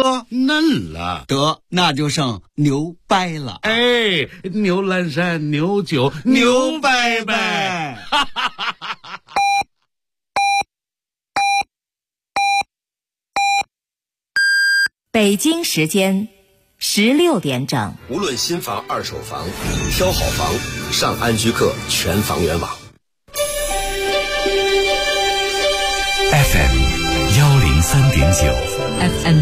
得嫩了， 得那就剩牛掰了。 哎，牛栏山牛酒牛掰掰，哈哈哈哈哈！ 北京时间16点整。 无论新房、二手房，挑好房，上安居客全房源网。 FM 103.9 FM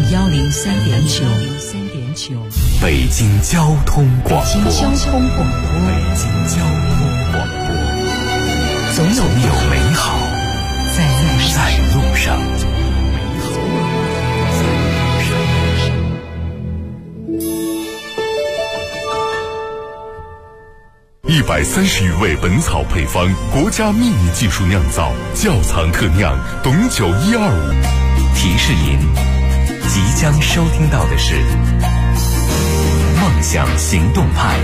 103.9 北京交通广播。 北京交通广播，总有美好在路上。130余味本草配方，国家秘密技术酿造，窖藏特酿，董酒125。提示您，即将收听到的是梦想行动派。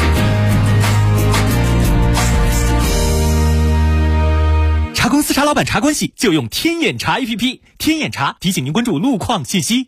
茶公司茶老板茶关系就用天眼查 APP， 天眼查提醒您关注路况信息。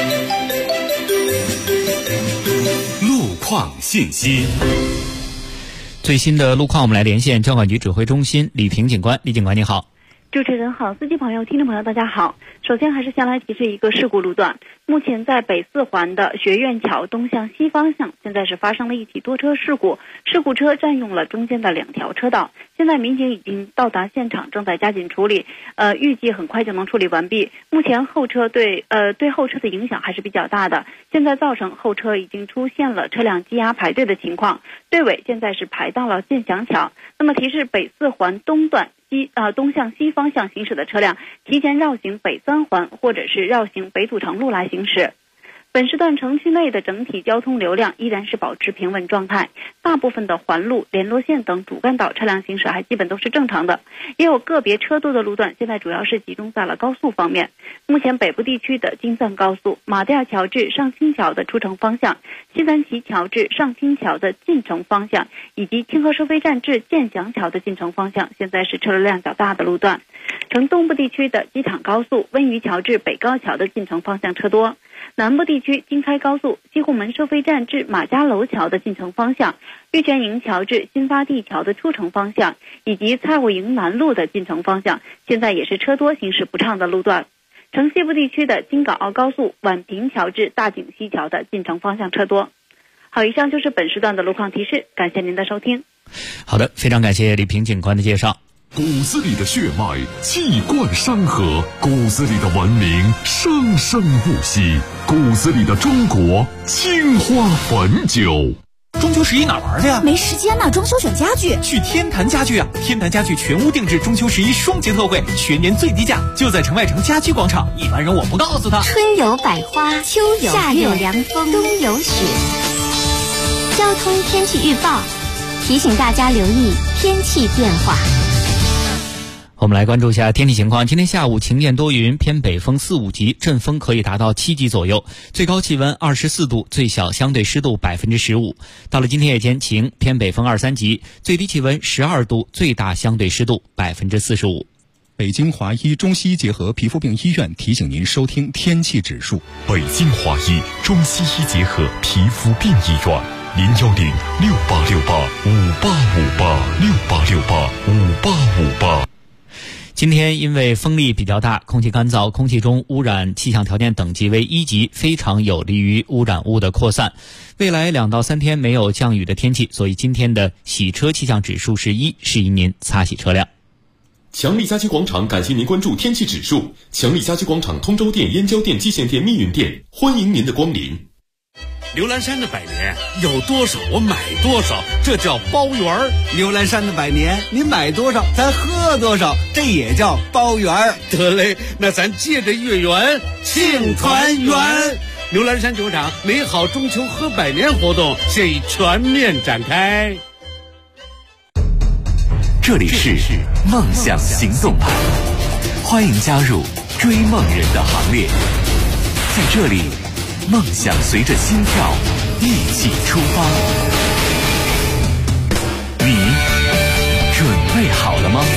路况信息。 最新的路况，我们来连线交管局指挥中心李平警官。李警官你好。 主持人好，司机朋友、听众朋友大家好。首先还是先来提示一个事故路段，目前在北四环的学院桥东向西方向，现在是发生了一起多车事故，事故车占用了中间的2条车道。现在民警已经到达现场，正在加紧处理，预计很快就能处理完毕。目前后车对后车的影响还是比较大的，现在造成后车已经出现了车辆积压排队的情况，队尾现在是排到了建祥桥。那么提示北四环东段东向西方向行驶的车辆提前绕行北三环或者是绕行北土城路来行驶。本时段城区内的整体交通流量依然是保持平稳状态，大部分的环路、联络线等主干道车辆行驶还基本都是正常的，也有个别车多的路段，现在主要是集中在了高速方面。目前北部地区的京藏高速马甸桥至上清桥的出城方向，西三旗桥至上清桥的进城方向，以及清河收费站至建祥桥的进城方向，现在是车流量较大的路段。城东部地区的机场高速温榆桥至北高桥的进城方向车多。南部地区京开高速西红门收费站至马家楼桥的进城方向，玉泉营桥至新发地桥的出城方向，以及蔡务营南路的进城方向，现在也是车多行驶不畅的路段。城西部地区的京港澳高速宛平桥至大井西桥的进城方向车多。好，以上就是本时段的路况提示，感谢您的收听。 好的，非常感谢李平警官的介绍。 骨子里的血脉气贯山河，骨子里的文明生生不息，骨子里的中国青花汾酒。 中秋11哪玩去呀？ 没时间呢，装修选家具。 去天坛家具啊！天坛家具全屋定制中秋11双节特惠，全年最低价，就在城外城家居广场。一般人我不告诉他。 春有百花，秋有夏有凉风，冬有雪。交通天气预报提醒大家留意天气变化。 我们来关注一下天气情况。今天下午晴间多云，偏北风4、5级，阵风可以达到7级左右，最高气温24度，最小相对湿度15%。到了今天夜间晴，偏北风2、3级，最低气温12度，最大相对湿度45%。 北京华医中西医结合皮肤病医院提醒您收听天气指数。 北京华医中西医结合皮肤病医院，0106868585858，6885858。 今天因为风力比较大，空气干燥，空气中污染气象条件等级为1级，非常有利于污染物的扩散。未来2到3天没有降雨的天气，所以今天的洗车气象指数是1，适宜您擦洗车辆。 强力家居广场感谢您关注天气指数。强力家居广场通州店、燕郊店、蓟县店、密云店，欢迎您的光临。 牛栏山的百年有多少我买多少，这叫包圆儿。 牛栏山的百年，你买多少咱喝多少，这也叫包圆儿。 得嘞，那咱借着月圆庆团圆。牛栏山酒厂美好中秋喝百年活动现已全面展开。 这里是梦想行动派，欢迎加入追梦人的行列。在这里，梦想随着心跳一起出发。你准备好了吗？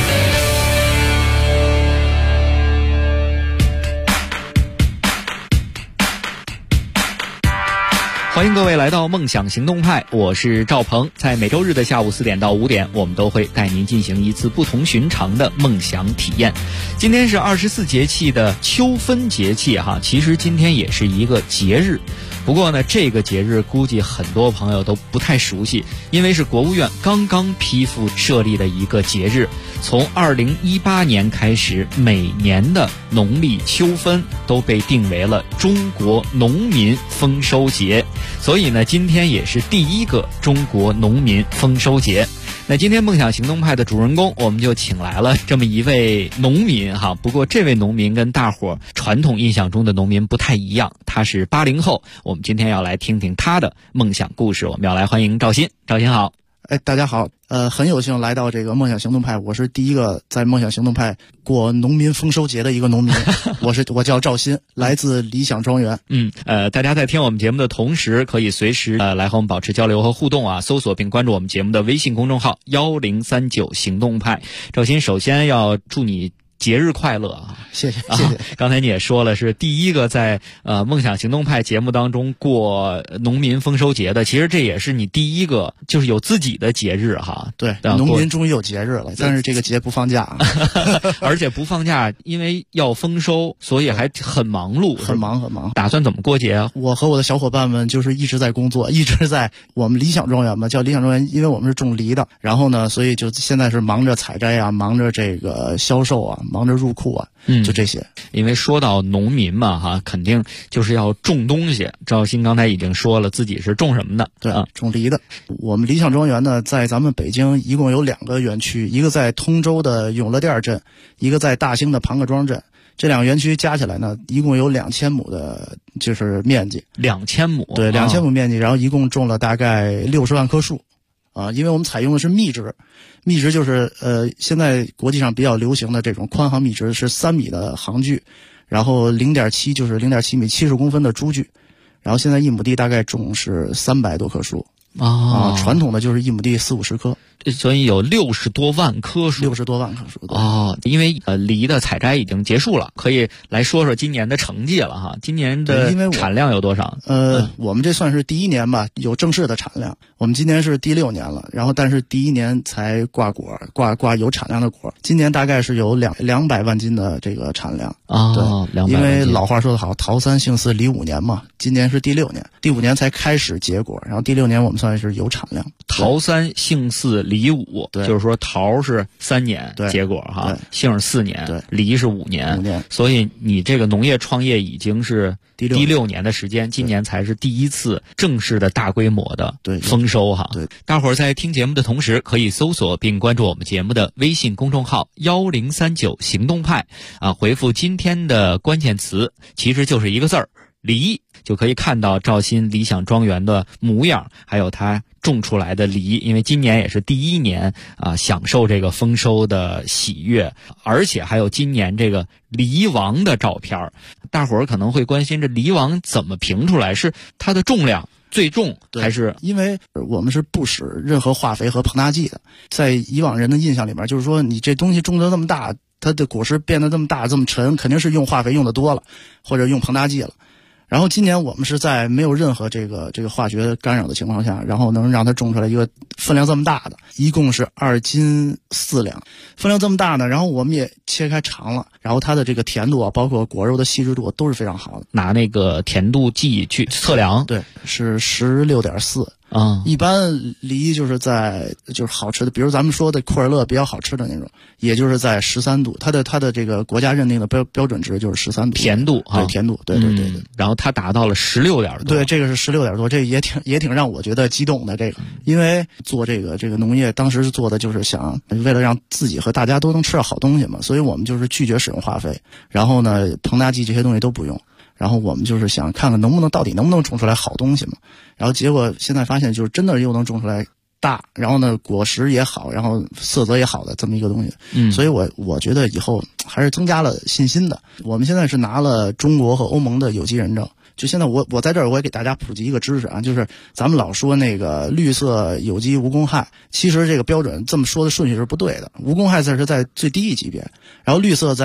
欢迎各位来到梦想行动派，我是赵鹏。在每周日的下午4点到5点，我们都会带您进行一次不同寻常的梦想体验。今天是24节气的秋分节气哈，其实今天也是一个节日。不过呢，这个节日估计很多朋友都不太熟悉，因为是国务院刚刚批复设立的一个节日。从2018年开始，每年的农历秋分都被定为了中国农民丰收节，所以呢，今天也是第一个中国农民丰收节。那今天梦想行动派的主人公，我们就请来了这么一位农民哈。不过这位农民跟大伙传统印象中的农民不太一样，他是80后。我们今天要来听听他的梦想故事。我们要来欢迎赵鑫。赵鑫好。 大家好，很有幸来到这个梦想行动派，我是第一个在梦想行动派过农民丰收节的一个农民。我叫赵鑫，来自理想庄园。 大家在听我们节目的同时，可以随时来和我们保持交流和互动啊，搜索并关注我们节目的微信公众号1039行动派。赵鑫，首先要祝你节日快乐啊！ 谢谢。 刚才你也说了，是第一个在梦想行动派节目当中过农民丰收节的，其实这也是你第一个就是有自己的节日哈。 对，农民终于有节日了，但是这个节不放假， 而且不放假，因为要丰收，所以还很忙碌， 很忙。 打算怎么过节啊？ 我和我的小伙伴们就是一直在工作，一直在我们理想庄园嘛，叫理想庄园，因为我们是种梨的，然后呢，所以就现在是忙着采摘啊，忙着这个销售啊，忙着入库啊，就这些。 因为说到农民嘛哈，肯定就是要种东西。赵鑫刚才已经说了自己是种什么的， 对，种梨的。我们理想庄园呢，在咱们北京一共有2个园区，一个在通州的永乐店镇，一个在大兴的庞各庄镇。这2个园区加起来呢，一共有2000亩的，就是面积。2000 亩， 对，2000亩面积，然后一共种了大概60万棵树。因为我们采用的是密植，密植就是现在国际上比较流行的这种宽行密植，是3米的行距，然后0.7就是0.7米70公分的株距，然后现在1亩地大概种是300多棵树。传统的就是1亩地40-50棵， 所以有60多万棵树。 60多万棵树。 因为梨的采摘已经结束了，可以来说说今年的成绩了哈。今年的产量有多少？ 我们这算是第1年吧，有正式的产量。我们今年是第6年了，然后但是第1年才挂果，挂有产量的果。今年大概是有200万斤的这个产量。对，因为老话说得好，桃3杏4梨5年嘛。今年是第6年，第5年才开始结果，然后第6年我们算是有产量。 桃3杏4梨5，就是说桃是3年结果哈，杏是4年，梨是5年。所以你这个农业创业已经是第6年的时间，今年才是第1次正式的大规模的丰收哈。大伙儿在听节目的同时，可以搜索并关注我们节目的微信公众号1039行动派啊，回复今天的关键词，其实就是一个字儿梨，就可以看到赵鑫理想庄园的模样，还有他种出来的梨。因为今年也是第1年啊，享受这个丰收的喜悦，而且还有今年这个梨王的照片。大伙儿可能会关心，这梨王怎么评出来？是它的重量最重，还是？ 因为我们是不使任何化肥和膨大剂的。在以往人的印象里面，就是说你这东西种得那么大，它的果实变得这么大这么沉，肯定是用化肥用的多了，或者用膨大剂了。然后今年我们是在没有任何这个化学干扰的情况下，然后能让它种出来一个分量这么大的，一共是2斤4两，分量这么大呢，然后我们也切开尝了，然后它的这个甜度啊，包括果肉的细致度都是非常好的。 拿那个甜度计去测量， 对，是16.4。一般梨就是好吃的，比如咱们说的库尔勒比较好吃的那种，也就是在13度，它的这个国家认定的标准值就是13度甜度对，甜度对。 然后它达到了16点多， 对，这个是16点多，这也挺让我觉得激动的。这个因为做这个农业，当时是做的就是想为了让自己和大家都能吃到好东西嘛，所以我们就是拒绝使用化肥，然后呢膨大剂这些东西都不用。然后我们就是想看看到底能不能种出来好东西嘛，然后结果现在发现就是真的又能种出来大，然后呢果实也好，然后色泽也好的这么一个东西。所以我觉得以后还是增加了信心的。我们现在是拿了中国和欧盟的有机认证。就现在我在这儿我也给大家普及一个知识啊，就是咱们老说那个绿色有机无公害，其实这个标准这么说的顺序是不对的。无公害是在最低一级别，然后绿色在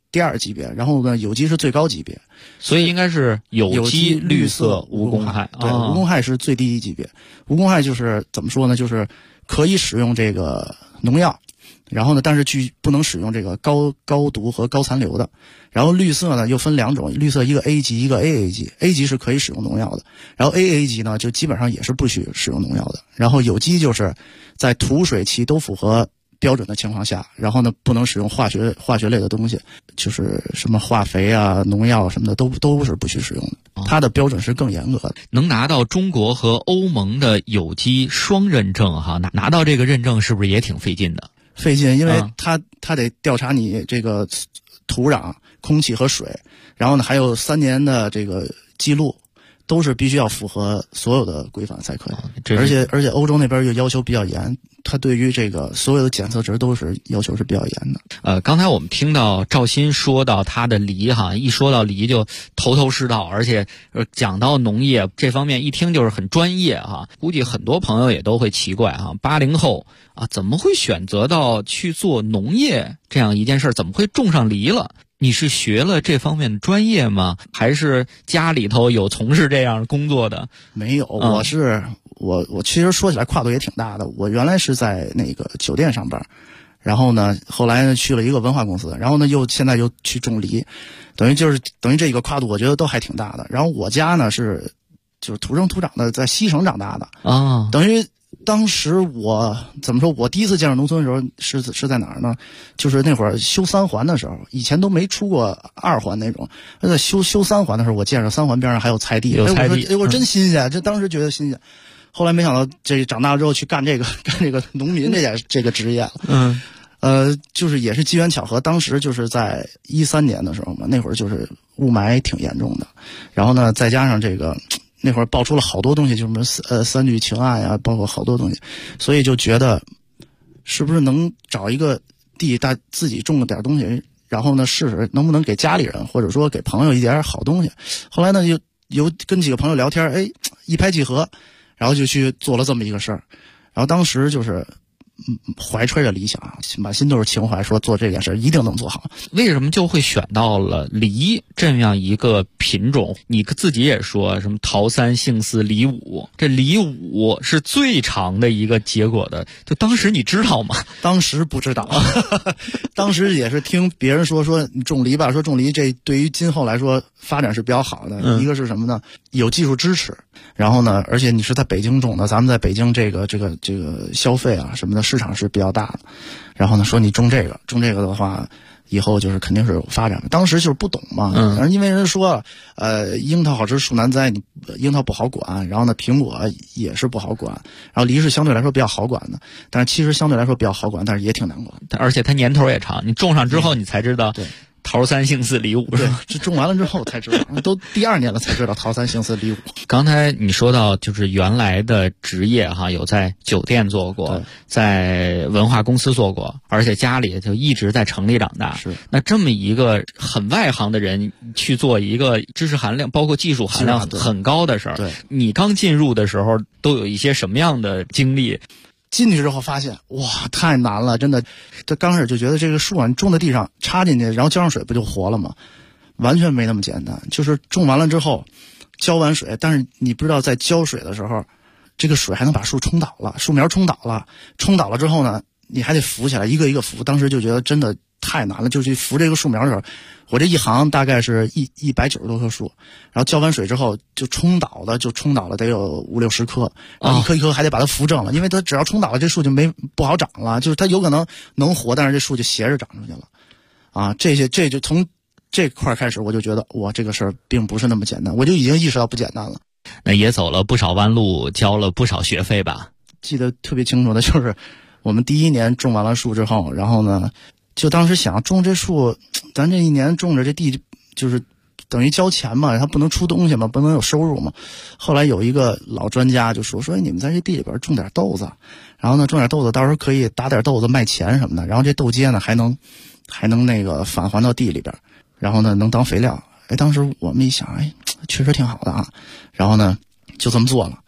第2级别，然后呢有机是最高级别， 所以应该是有机、绿色、无公害。 对，无公害是最低级别。无公害就是怎么说呢？就是可以使用这个农药，然后呢，但是不能使用这个高毒和高残留的。然后绿色呢又分2种，绿色一个 A 级，一个 AA 级。A 级是可以使用农药的，然后 AA 级呢就基本上也是不许使用农药的。然后有机就是在土水期都符合标准的情况下，然后呢不能使用化学类的东西，就是什么化肥啊、农药什么的都是不许使用的。它的标准是更严格的。 能拿到中国和欧盟的有机双认证哈，拿到这个认证是不是也挺费劲的？ 费劲，因为它得调查你这个土壤、空气和水，然后呢还有3年的这个记录，都是必须要符合所有的规范才可以。而且欧洲那边又要求比较严，它对于这个所有的检测值都是要求是比较严的。 刚才我们听到赵鑫说到他的梨哈，一说到梨就头是道，而且讲到农业这方面一听就是很专业哈。估计很多朋友也都会奇怪哈，80后啊怎么会选择到去做农业这样一件事，怎么会种上梨了？你是学了这方面的专业吗？还是家里头有从事这样工作的？ 没有，我其实说起来跨度也挺大的。我原来是在那个酒店上班，然后呢，后来呢去了一个文化公司，然后呢现在又去种梨，等于这个跨度，我觉得都还挺大的。然后我家呢就是土生土长的在西城长大的啊，等于。当时我怎么说？我第一次见着农村的时候是在哪儿呢？就是那会儿修3环的时候，以前都没出过2环那种。在修3环的时候，我见着3环边上还有菜地，我真新鲜，这当时觉得新鲜。后来没想到这长大之后去干这个农民这个职业了。就是也是机缘巧合，当时就是在13年的时候嘛，那会儿就是雾霾挺严重的，然后呢再加上这个。那会儿爆出了好多东西，就是什么3聚氰胺呀，包括好多东西，所以就觉得是不是能找一个地，自己种了点东西，然后呢试试能不能给家里人或者说给朋友一点好东西。后来呢就有跟几个朋友聊天，一拍即合，然后就去做了这么一个事儿。然后当时就是怀揣着理想，满心都是情怀，说做这件事一定能做好。 为什么就会选到了梨这样一个品种？你自己也说什么桃3、杏4、梨5，这梨5是最长的一个结果的，就当时你知道吗？ 当时不知道，当时也是听别人说你种梨吧，说种梨这对于今后来说发展是比较好的。一个是什么呢？有技术支持，然后呢，而且你是在北京种的，咱们在北京这个消费啊什么的市场是比较大的。然后呢，说你种这个的话，以后就是肯定是有发展的。当时就是不懂嘛，因为人说樱桃好吃树难栽，你樱桃不好管，然后呢苹果也是不好管，然后梨是相对来说比较好管的，但是其实相对来说比较好管，但是也挺难管， 而且它年头也长，你种上之后你才知道。 对。 桃3、杏4、梨5， 对，这种完了之后才知道，都第2年了才知道桃3、杏4、梨5。 刚才你说到就是原来的职业哈，有在酒店做过，在文化公司做过，而且家里就一直在城里长大。 是， 那这么一个很外行的人去做一个知识含量包括技术含量很高的事儿， 对， 你刚进入的时候都有一些什么样的经历？ 进去之后发现，哇，太难了，真的。这刚开始就觉得这个树啊，你种在地上插进去，然后浇上水不就活了吗？完全没那么简单。就是种完了之后，浇完水，但是你不知道在浇水的时候，这个水还能把树冲倒了，树苗冲倒了之后呢，你还得扶起来，一个一个扶。当时就觉得真的太难了，就去扶这个树苗的时候，我这一行大概是190多棵树，然后浇完水之后就冲倒了得有50-60棵，然后一棵一棵还得把它扶正了，因为它只要冲倒了，这树就不好长了，就是它有可能能活，但是这树就斜着长出去了，啊，这就从这块开始，我就觉得哇，这个事儿并不是那么简单，我就已经意识到不简单了。 那也走了不少弯路，交了不少学费吧？ 记得特别清楚的就是我们第1年种完了树之后，然后呢就当时想种这树，咱这1年种着这地就是等于交钱嘛，它不能出东西嘛，不能有收入嘛。后来有一个老专家就说你们在这地里边种点豆子，然后呢种点豆子，到时候可以打点豆子卖钱什么的，然后这豆秸呢还能那个返还到地里边，然后呢能当肥料。当时我们一想，确实挺好的啊，然后呢就这么做了。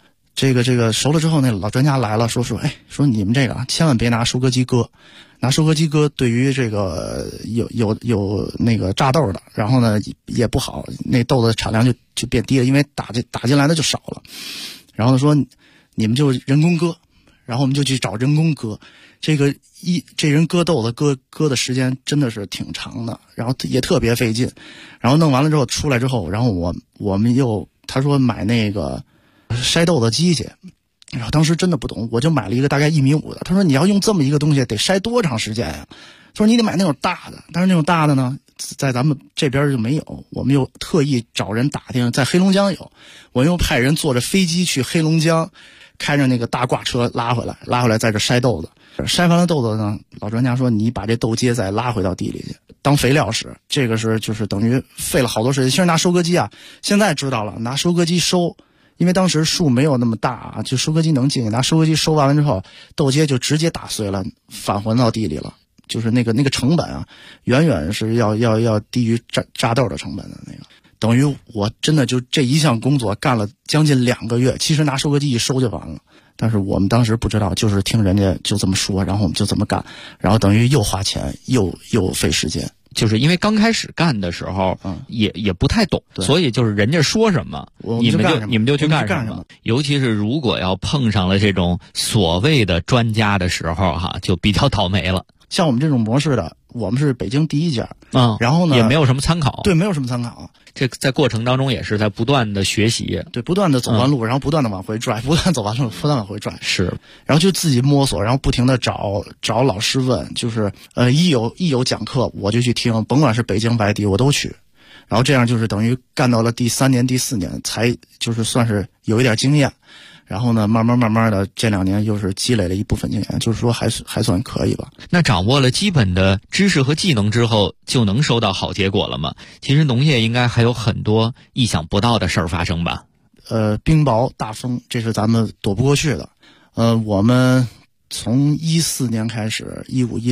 这个熟了之后，那老专家来了，说说你们这个千万别拿收割机割，拿收割机割对于这个有那个榨豆的，然后呢也不好，那豆子产量就变低了，因为打进来的就少了。然后说你们就人工割，然后我们就去找人工割。这人割豆子割的时间真的是挺长的，然后也特别费劲。然后弄完了之后出来之后，然后我们又他说买那个筛豆子机去，然后当时真的不懂，我就买了一个大概1.5米的。他说你要用这么一个东西得筛多长时间呀？他说你得买那种大的，但是那种大的呢在咱们这边就没有，我们又特意找人打听，在黑龙江有，我又派人坐着飞机去黑龙江，开着那个大挂车拉回来在这筛豆子。筛完了豆子呢，老专家说你把这豆秸再拉回到地里去当肥料使，这个是就是等于费了好多时间。其实拿收割机啊，现在知道了，拿收割机收，因为当时树没有那么大啊，就收割机能进，拿收割机收完了之后，豆秸就直接打碎了，返还到地里了。就是那个成本啊，远远是要低于榨豆的成本的那个。等于我真的就这一项工作干了将近2个月，其实拿收割机一收就完了。但是我们当时不知道，就是听人家就这么说，然后我们就这么干，然后等于又花钱又费时间。 就是因为刚开始干的时候，也不太懂，所以就是人家说什么，你们就去干什么。尤其是如果要碰上了这种所谓的专家的时候，就比较倒霉了。 像我们这种模式的，我们是北京第一家，然后呢也没有什么参考， 对，没有什么参考。 这在过程当中也是在不断的学习， 对，不断的走弯路，然后不断的往回拽，不断走弯路，不断往回拽， 是， 然后就自己摸索，然后不停的找老师问，就是一有讲课我就去听，甭管是北京外地我都去，然后这样就是等于干到了第3年第4年才就是算是有一点经验。然后呢，慢慢的，这2年又是积累了一部分经验，就是说还算可以吧。 那掌握了基本的知识和技能之后，就能收到好结果了吗？其实农业应该还有很多意想不到的事儿发生吧？ 冰雹、大风，这是咱们躲不过去的。我们从14年开始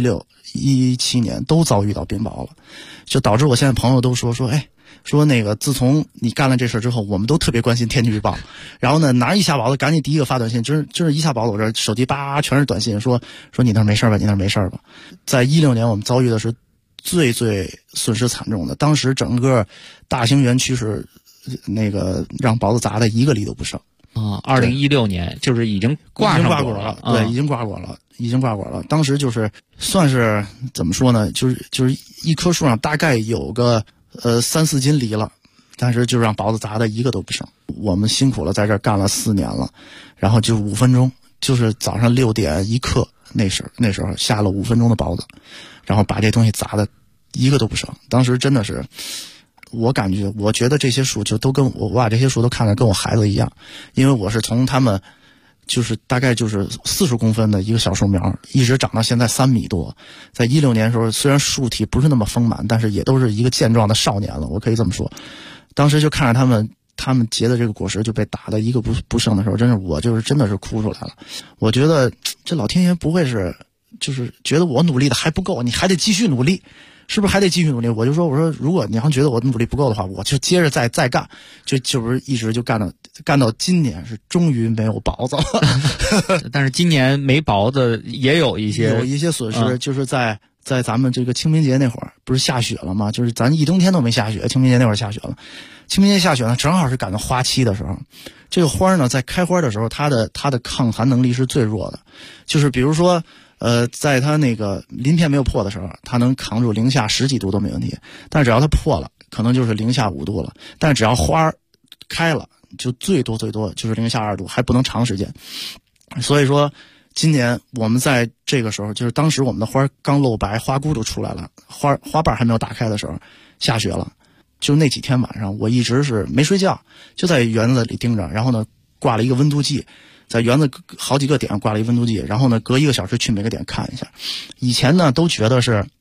，15、16、17年都遭遇到冰雹了，就导致我现在朋友都说，说那个自从你干了这事之后，我们都特别关心天气预报，然后呢拿一下雹子赶紧第一个发短信，就是一下雹子我这手机叭全是短信，说你那没事吧，你那没事吧。在16年我们遭遇的是最损失惨重的，当时整个大兴园区是那个让雹子砸的1个粒都不剩啊。2016年就是已经挂果了，对，已经挂果了。当时就是算是怎么说呢，就是一棵树上大概有个3、4斤梨了，但是就让雹子砸的1个都不剩。我们辛苦了，在这儿干了4年了，然后就5分钟，就是早上6点1刻，那时候下了5分钟的雹子，然后把这东西砸的1个都不剩。当时真的是，我觉得这些树就都跟我把这些树都看得跟我孩子一样，因为我是从他们就是大概就是40公分的一个小树苗，一直长到现在3米多。在16年的时候，虽然树体不是那么丰满，但是也都是一个健壮的少年了，我可以这么说。当时就看着他们结的这个果实就被打的1个不剩的时候，真的是哭出来了。我觉得这老天爷不会是就是觉得我努力的还不够，你还得继续努力。是不是还得继续努力？我说如果你要觉得我努力不够的话，我就接着再干，就是一直就干到今年，是终于没有雹子了。 但是今年没雹子也有一些损失，就是在咱们这个清明节那会儿不是下雪了吗？就是咱一冬天都没下雪，清明节那会儿下雪了。清明节下雪呢，正好是赶到花期的时候。这个花呢，在开花的时候，它的抗寒能力是最弱的，就是比如说。在它那个鳞片没有破的时候，它能扛住零下10几度都没问题。但是只要它破了，可能就是零下5度了。但是只要花开了，就最多就是零下2度，还不能长时间。所以说，今年我们在这个时候，就是当时我们的花刚露白，花骨都出来了，花瓣还没有打开的时候，下雪了。就那几天晚上，我一直是没睡觉，就在园子里盯着，然后呢挂了一个温度计。在园子好几个点挂了一温度计，然后呢隔1个小时去每个点看一下。以前呢都觉得是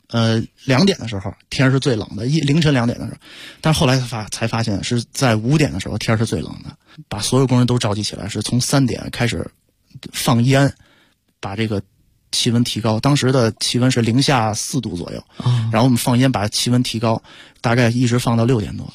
2点的时候天是最冷的，凌晨2点的时候，但是后来才发现是在5点的时候天是最冷的。把所有工人都召集起来，是从3点开始放烟，把这个气温提高。当时的气温是零下4度左右，然后我们放烟把气温提高，大概一直放到6点多。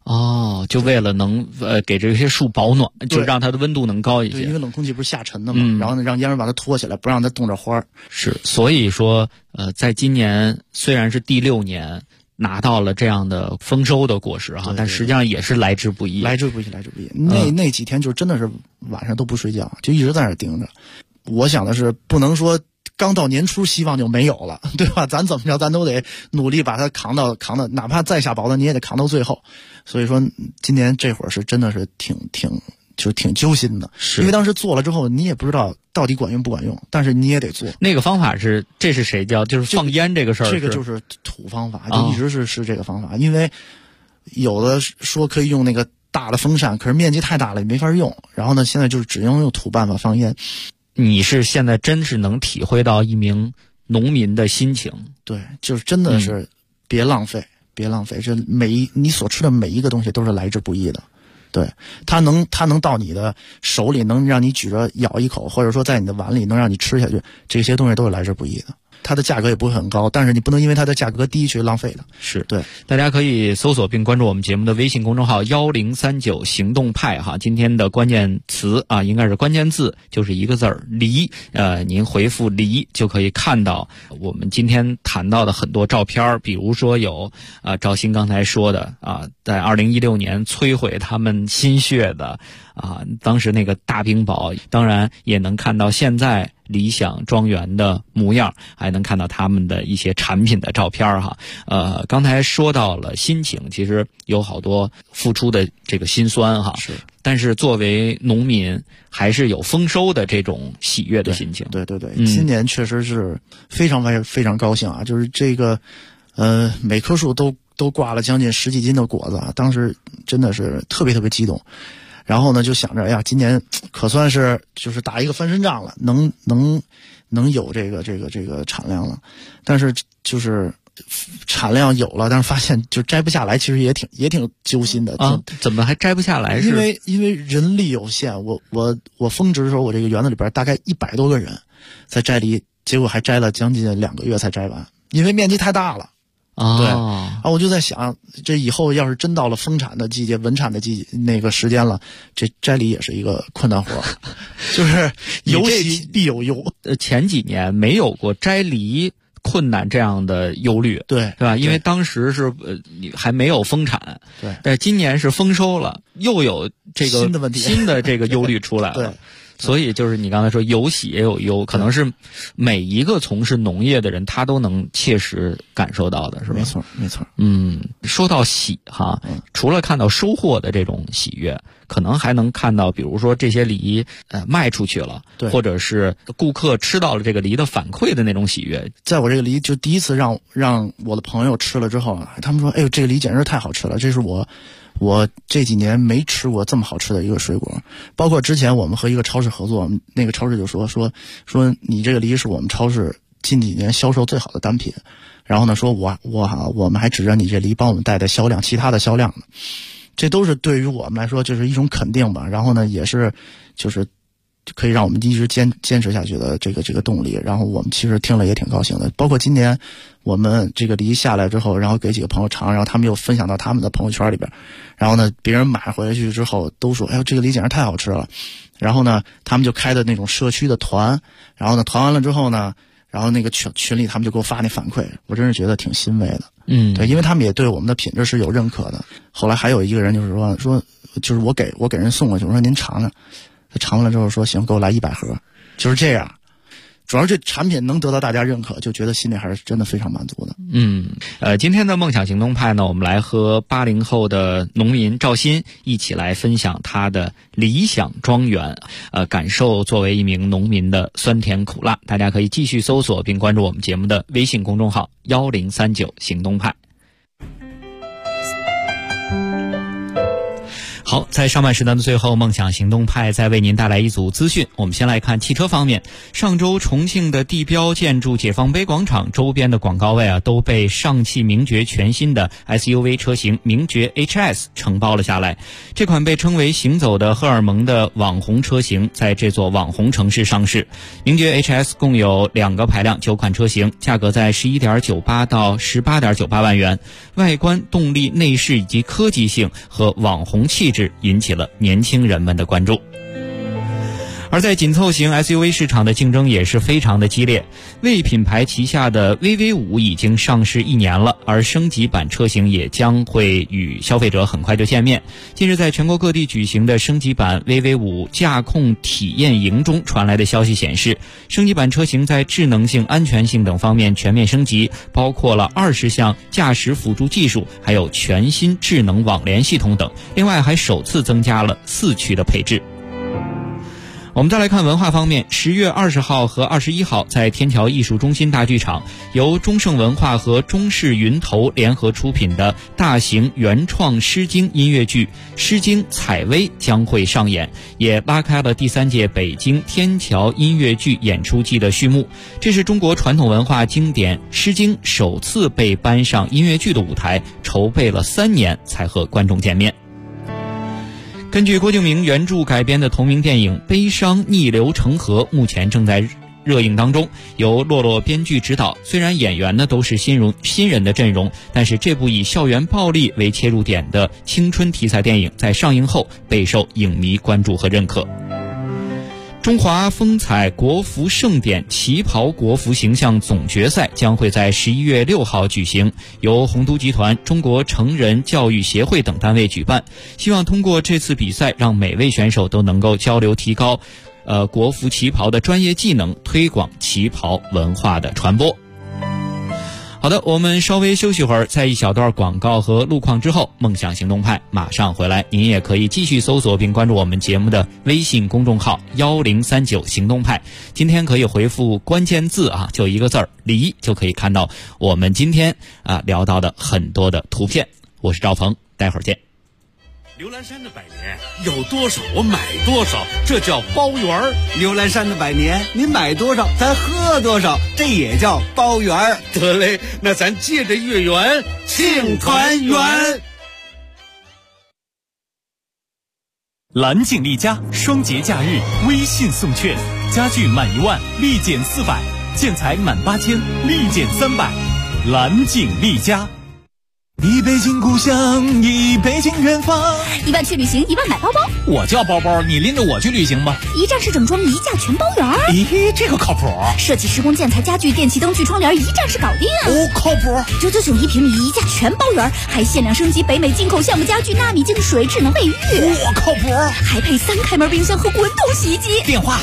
哦，就为了能给这些树保暖，就让它的温度能高一些。 对，因为冷空气不是下沉的嘛，然后呢，让烟儿把它托起来，不让它冻着花儿。 是，所以说在今年虽然是第6年拿到了这样的丰收的果实哈，但实际上也是来之不易。 来之不易。那几天就真的是晚上都不睡觉，就一直在那儿盯着。我想的是，不能说刚到年初希望就没有了，对吧？咱怎么着，咱都得努力把它扛到，哪怕再下雹子，你也得扛到最后。所以说，今年这会儿是真的是挺揪心的，因为当时做了之后，你也不知道到底管用不管用，但是你也得做。 那个方法这是谁教？就是放烟这个事儿。 这个就是土方法，就一直是这个方法。因为有的说可以用那个大的风扇，可是面积太大了，也没法用。然后呢，现在就是只能用土办法放烟。 你是现在真是能体会到一名农民的心情。 对，就是真的是别浪费，这你所吃的每一个东西都是来之不易的。对，它能到你的手里，能让你举着咬一口，或者说在你的碗里能让你吃下去，这些东西都是来之不易的。它的价格也不会很高，但是你不能因为它的价格低去浪费的。 是对， 大家可以搜索并关注我们节目的微信公众号1039行动派哈。今天的关键词啊，应该是关键字，就是一个字儿梨。您回复梨就可以看到我们今天谈到的很多照片，比如说有赵鑫刚才说的在2016年摧毁他们心血的当时那个大冰雹，当然也能看到现在理想庄园的模样，还能看到他们的一些产品的照片哈。刚才说到了心情，其实有好多付出的这个辛酸哈。 是， 但是作为农民，还是有丰收的这种喜悦的心情。 对，今年确实是非常非常高兴啊！就是这个，每棵树都挂了将近10几斤的果子啊，当时真的是特别激动。然后呢，就想着，哎呀，今年可算是就是打一个翻身仗了，能有这个产量了。但是就是产量有了，但是发现就摘不下来，其实也挺揪心的啊。怎么还摘不下来？ 因为人力有限，我峰值的时候，我这个园子里边大概100多个人在摘梨，结果还摘了将近2个月才摘完，因为面积太大了。对啊，我就在想，这以后要是真到了丰产的季节、稳产的那个时间了，这摘梨也是一个困难活，就是有喜必有忧。 前几年没有过摘梨困难这样的忧虑， 对吧？因为当时是还没有丰产， 对， 但今年是丰收了，又有这个新的问题、 新的这个忧虑出来了。 对。 所以就是你刚才说有喜也有忧，可能是每一个从事农业的人他都能切实感受到的，是吧？ 没错。 说到喜哈，除了看到收获的这种喜悦，可能还能看到，比如说这些梨卖出去了， 对， 或者是顾客吃到了这个梨的反馈的那种喜悦。 在我这个梨就第一次让我的朋友吃了之后，他们说：“哎呦，这个梨简直太好吃了！这是我这几年没吃过这么好吃的一个水果。包括之前我们和一个超市合作，那个超市就说你这个梨是我们超市近几年销售最好的单品。然后呢，说我们还指着你这梨帮我们带的销量，其他的销量呢。这都是对于我们来说就是一种肯定吧。然后呢，也是就是可以让我们一直坚持下去的这个动力。然后我们其实听了也挺高兴的。包括今年我们这个梨下来之后，然后给几个朋友尝，然后他们又分享到他们的朋友圈里边。然后呢，别人买回去之后都说：“哎呦，这个梨简直太好吃了。”然后呢，他们就开的那种社区的团，然后呢，团完了之后呢，然后那个群里他们就给我发那反馈，我真是觉得挺欣慰的。对，因为他们也对我们的品质是有认可的。后来还有一个人就是说，就是我给人送过去，我说您尝尝。他尝完了之后说行，给我来100盒，就是这样。主要这产品能得到大家认可，就觉得心里还是真的非常满足的。 今天的梦想行动派呢，我们来和80后的农民赵鑫一起来分享他的理想庄园，感受作为一名农民的酸甜苦辣。大家可以继续搜索并关注我们节目的微信公众号1039行动派。 好，在上半时段的最后，梦想行动派再为您带来一组资讯。我们先来看汽车方面，上周重庆的地标建筑解放碑广场周边的广告位都被上汽名爵全新的 SUV 车型名爵 HS 承包了下来。这款被称为行走的荷尔蒙的网红车型在这座网红城市上市。名爵 HS 共有2个排量9款车型，价格在 11.98 到 18.98 万元，外观、动力、内饰以及科技性和网红气质引起了年轻人们的关注。而在紧凑型 SUV 市场的竞争也是非常的激烈，魏品牌旗下的 VV5 已经上市1年了，而升级版车型也将会与消费者很快就见面。近日在全国各地举行的升级版 VV5 驾控体验营中传来的消息显示，升级版车型在智能性、安全性等方面全面升级，包括了20项驾驶辅助技术，还有全新智能网联系统等，另外还首次增加了4驱的配置。我们再来看文化方面，10月20号和21号在天桥艺术中心大剧场，由中盛文化和中视云投联合出品的大型原创诗经音乐剧《诗经采薇》将会上演，也拉开了第3届北京天桥音乐剧演出季的序幕。这是中国传统文化经典《诗经》首次被搬上音乐剧的舞台，筹备了3年才和观众见面。根据郭敬明原著改编的同名电影《悲伤逆流成河》目前正在热映当中，由洛洛编剧指导。虽然演员都是新人的阵容，但是这部以校园暴力为切入点的青春题材电影在上映后备受影迷关注和认可。中华风采国服盛典旗袍国服形象总决赛将会在11月6号举行，由洪都集团、中国成人教育协会等单位举办，希望通过这次比赛让每位选手都能够交流提高国服旗袍的专业技能，推广旗袍文化的传播。好的，我们稍微休息会儿，在一小段广告和路况之后，梦想行动派马上回来。您也可以继续搜索并关注我们节目的微信公众号1039行动派，今天可以回复关键字就一个字儿离，就可以看到我们今天聊到的很多的图片。我是赵鹏，待会儿见。 牛栏山的百年有多少我买多少，这叫包圆儿。 牛栏山的百年你买多少咱喝多少，这也叫包圆儿。 得嘞，那咱借着月圆庆团圆。 蓝景丽家双节假日微信送券，家具满1万立减400，建材满8000立减300。蓝景丽家。 一北京故乡，一北京远方。 1万去旅行，1万买包包。 我叫包包，你拎着我去旅行吧。 一站式整装，一价全包圆。 咦，这个靠谱。 设计、施工、建材、家具、电器、灯具、窗帘，一站式搞定。 靠谱。 999一平米，一价全包圆，还限量升级北美进口项目家具、纳米净水、智能卫浴。 靠谱。 还配3开门冰箱和滚筒洗衣机。 电话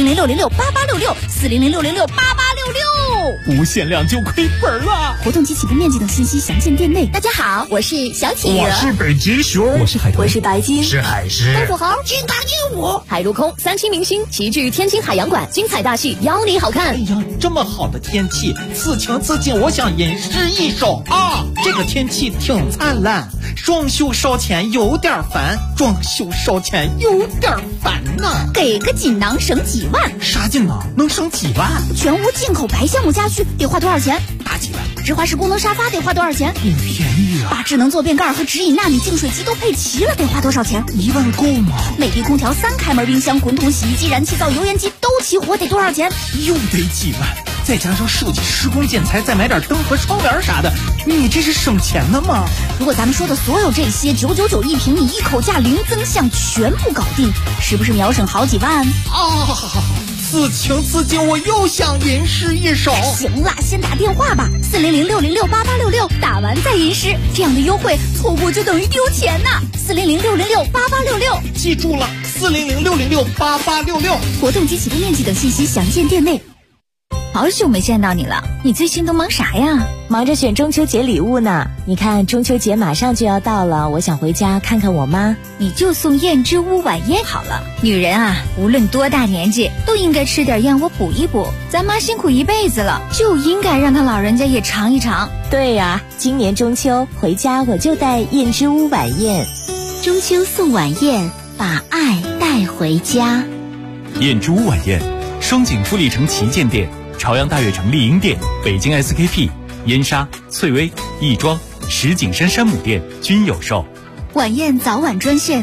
400-606-8866，400-606-8866。 无限量就亏本了。 活动及起步面积等信息详见店内。大家好，我是小企鹅。 我是北极熊。 我是海豚。 我是白鲸。 是海狮。 大富豪。金刚鹦鹉。海陆空3期明星齐聚天津海洋馆，精彩大戏邀你好看。 哎呀，这么好的天气，此情此景，我想吟诗一首啊！这个天气挺灿烂，装修烧钱有点烦，装修烧钱有点烦呐。 给个锦囊省几万。 啥锦囊能省几万？ 全屋进口白橡木家具得花多少钱？ 大几万。 直滑式功能沙发得花多少钱？ 便宜啊！ 把智能坐便盖和直饮纳米净水机都配齐了，得花多少钱 ？1万够吗？ 美的空调、3开门冰箱、滚筒洗衣机、燃气灶、油烟机都齐活，得多少钱？ 又得几万，再加上设计、施工、建材，再买点灯和窗帘啥的，你这是省钱的吗？ 如果咱们说的所有这些999一平米，一口价零增项，全部搞定，是不是秒省好几万？ 好，此情此景，我又想吟诗一首。 行了，先打电话吧，400-606-8866，打完再吟诗，这样的优惠错过就等于丢钱呐。400-606-8866， 记住了，400-606-8866。 活动及起步面积等信息详见店内。好久没见到你了，你最近都忙啥呀？ 忙着选中秋节礼物呢。你看中秋节马上就要到了，我想回家看看我妈。 你就送燕之屋晚宴好了。女人啊，无论多大年纪，都应该吃点燕窝补一补。咱妈辛苦一辈子了，就应该让她老人家也尝一尝。 对呀，今年中秋回家我就带燕之屋晚宴。 中秋送晚宴，把爱带回家。 燕之屋晚宴，双井富力城旗舰店、朝阳大悦城丽婴店、北京 SKP、燕莎、翠微、亦庄、石景山山姆店均有售。 晚宴早晚专线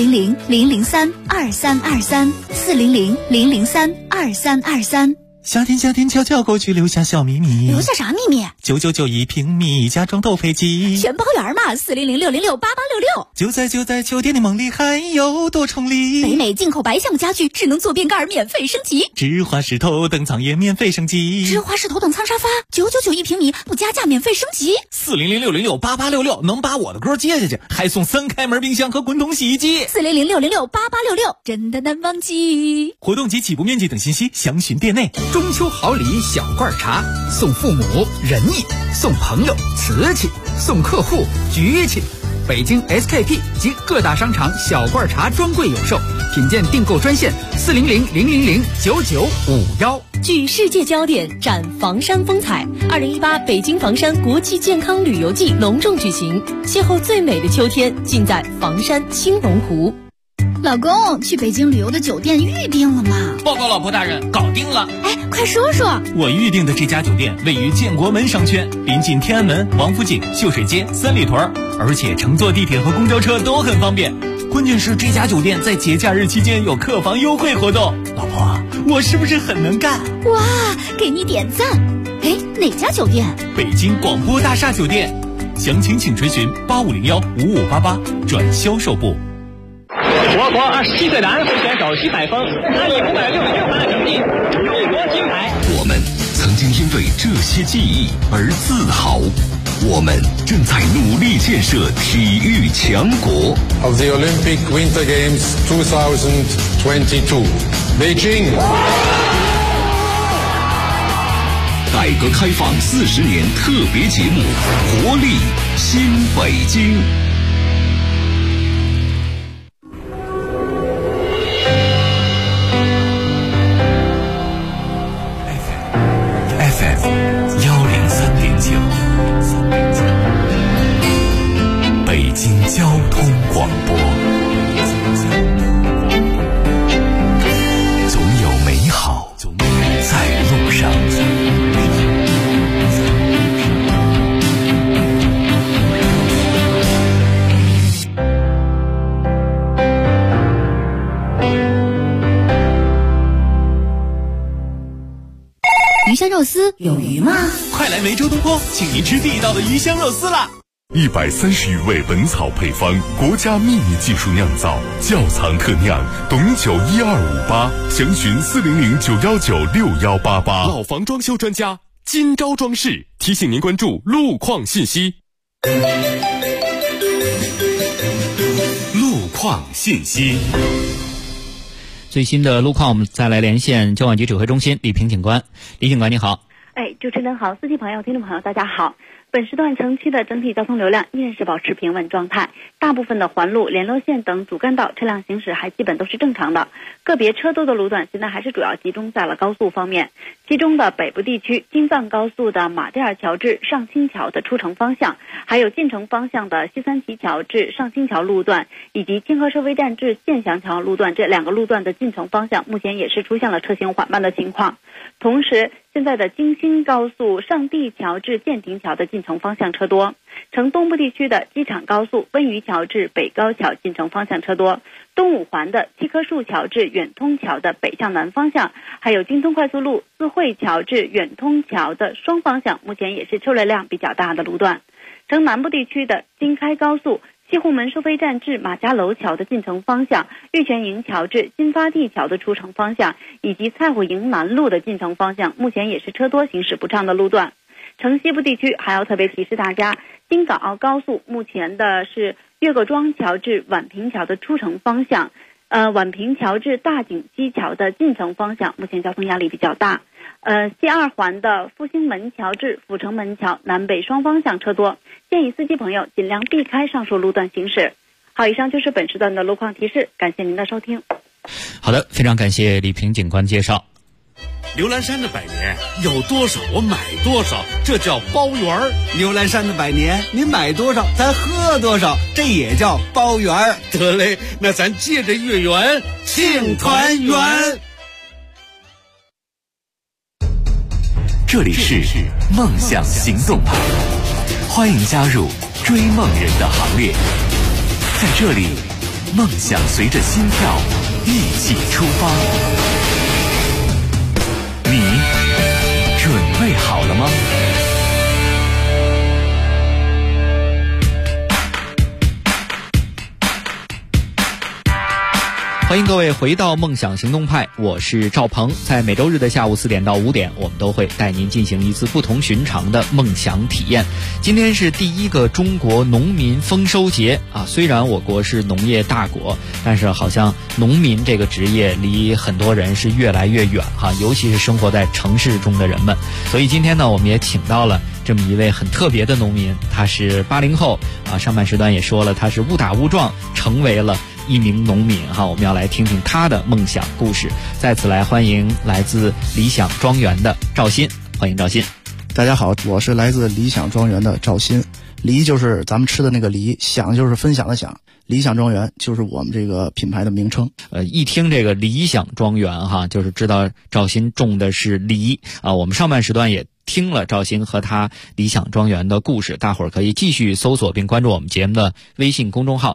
400-003-2323，400-003-2323。 夏天悄悄过去，留下小秘密。 留下啥秘密 ？9991平米，家装斗飞机， 全包圆嘛！400-606-8866。 就在秋天的梦里，还有多重礼。 北美进口白橡木家具，智能坐便盖免费升级。 芝华士头等舱也免费升级。 芝华士头等舱沙发991平米，不加价免费升级。 400-606-8866，能把我的歌接下去，还送3开门冰箱和滚筒洗衣机。 400-606-8866，真的难忘记。 活动及起步面积等信息详询店内。 中秋好礼小罐茶，送父母仁义，送朋友瓷器，送客户局气。北京 SKP 及各大商场小罐茶专柜有售，品鉴订购专线400-000-9951。 聚世界焦点，展房山风采。2018北京房山国际健康旅游季隆重举行，邂逅最美的秋天，尽在房山青龙湖。 老公，去北京旅游的酒店预定了吗？ 报告老婆大人，搞定了。 哎，快说说。 我预定的这家酒店位于建国门商圈，临近天安门、王府井、秀水街、三里屯，而且乘坐地铁和公交车都很方便。关键是这家酒店在节假日期间有客房优惠活动。老婆，我是不是很能干？ 哇，给你点赞。哎，哪家酒店？ 北京广播大厦酒店。详情请垂询8501-5588转销售部。 我国27岁男会选手徐载峰，他以566分的成绩勇夺金牌。 我们曾经因为这些记忆而自豪，我们正在努力建设体育强国。 Of the Olympic Winter Games 2022, Beijing。 改革开放40年特别节目，活力新北京。 北京交通广播，总有美好在路上。 鱼香肉丝有鱼吗？ 快来梅州东坡，请您吃地道的鱼香肉丝啦 ！130余味本草配方，国家秘密技术酿造，窖藏特酿，董酒12588，详询400-919-6188。 老房装修专家金招装饰提醒您关注路况信息。 路况信息。 最新的路况，我们再来连线交管局指挥中心李平警官。李警官你好。 主持人好，司机朋友、听众朋友大家好。本时段城区的整体交通流量依然是保持平稳状态，大部分的环路、联络线等主干道车辆行驶还基本都是正常的。个别车多的路段现在还是主要集中在了高速方面，其中的北部地区京藏高速的马甸尔桥至上清桥的出城方向，还有进城方向的西三旗桥至上清桥路段，以及清河收费站至建祥桥路段，这两个路段的进城方向目前也是出现了车行缓慢的情况。同时，现在的京新高速上地桥至建亭桥的进城方向车多，城东部地区的机场高速温榆桥至北高桥进城方向车多，东五环的七棵树桥至远通桥的北向南方向，还有京通快速路四惠桥至远通桥的双方向，目前也是车流量比较大的路段。城南部地区的京开高速西湖门收费站至马家楼桥的进城方向，玉泉营桥至新发地桥的出城方向，以及蔡虎营南路的进城方向，目前也是车多行驶不畅的路段。城西部地区还要特别提示大家，京港澳高速目前的是岳各庄桥至宛平桥的出城方向，宛平桥至大井西桥的进城方向，目前交通压力比较大。西二环的复兴门桥至阜成门桥南北双方向车多，建议司机朋友尽量避开上述路段行驶。好，以上就是本时段的路况提示，感谢您的收听。 好的，非常感谢李平警官介绍。 牛栏山的百年有多少我买多少，这叫包圆儿。 牛栏山的百年，你买多少咱喝多少，这也叫包圆儿。 得嘞，那咱借着月圆庆团圆。 这里是梦想行动派，欢迎加入追梦人的行列。在这里，梦想随着心跳一起出发。你准备好了吗？ 欢迎各位回到梦想行动派，我是赵鹏。在每周日的下午4点到5点，我们都会带您进行一次不同寻常的梦想体验。今天是第一个中国农民丰收节啊！虽然我国是农业大国，但是好像农民这个职业离很多人是越来越远哈，尤其是生活在城市中的人们。所以今天呢，我们也请到了这么一位很特别的农民，他是80后啊。上半时段也说了，他是误打误撞成为了一名农民哈，我们要来听听他的梦想故事。再次来欢迎来自理想庄园的赵鑫，欢迎赵鑫。 大家好，我是来自理想庄园的赵鑫。梨就是咱们吃的那个梨，享就是分享的享。理想庄园就是我们这个品牌的名称。 一听这个理想庄园哈，就是知道赵鑫种的是梨啊。我们上半时段也听了赵鑫和他理想庄园的故事，大伙儿可以继续搜索并关注我们节目的微信公众号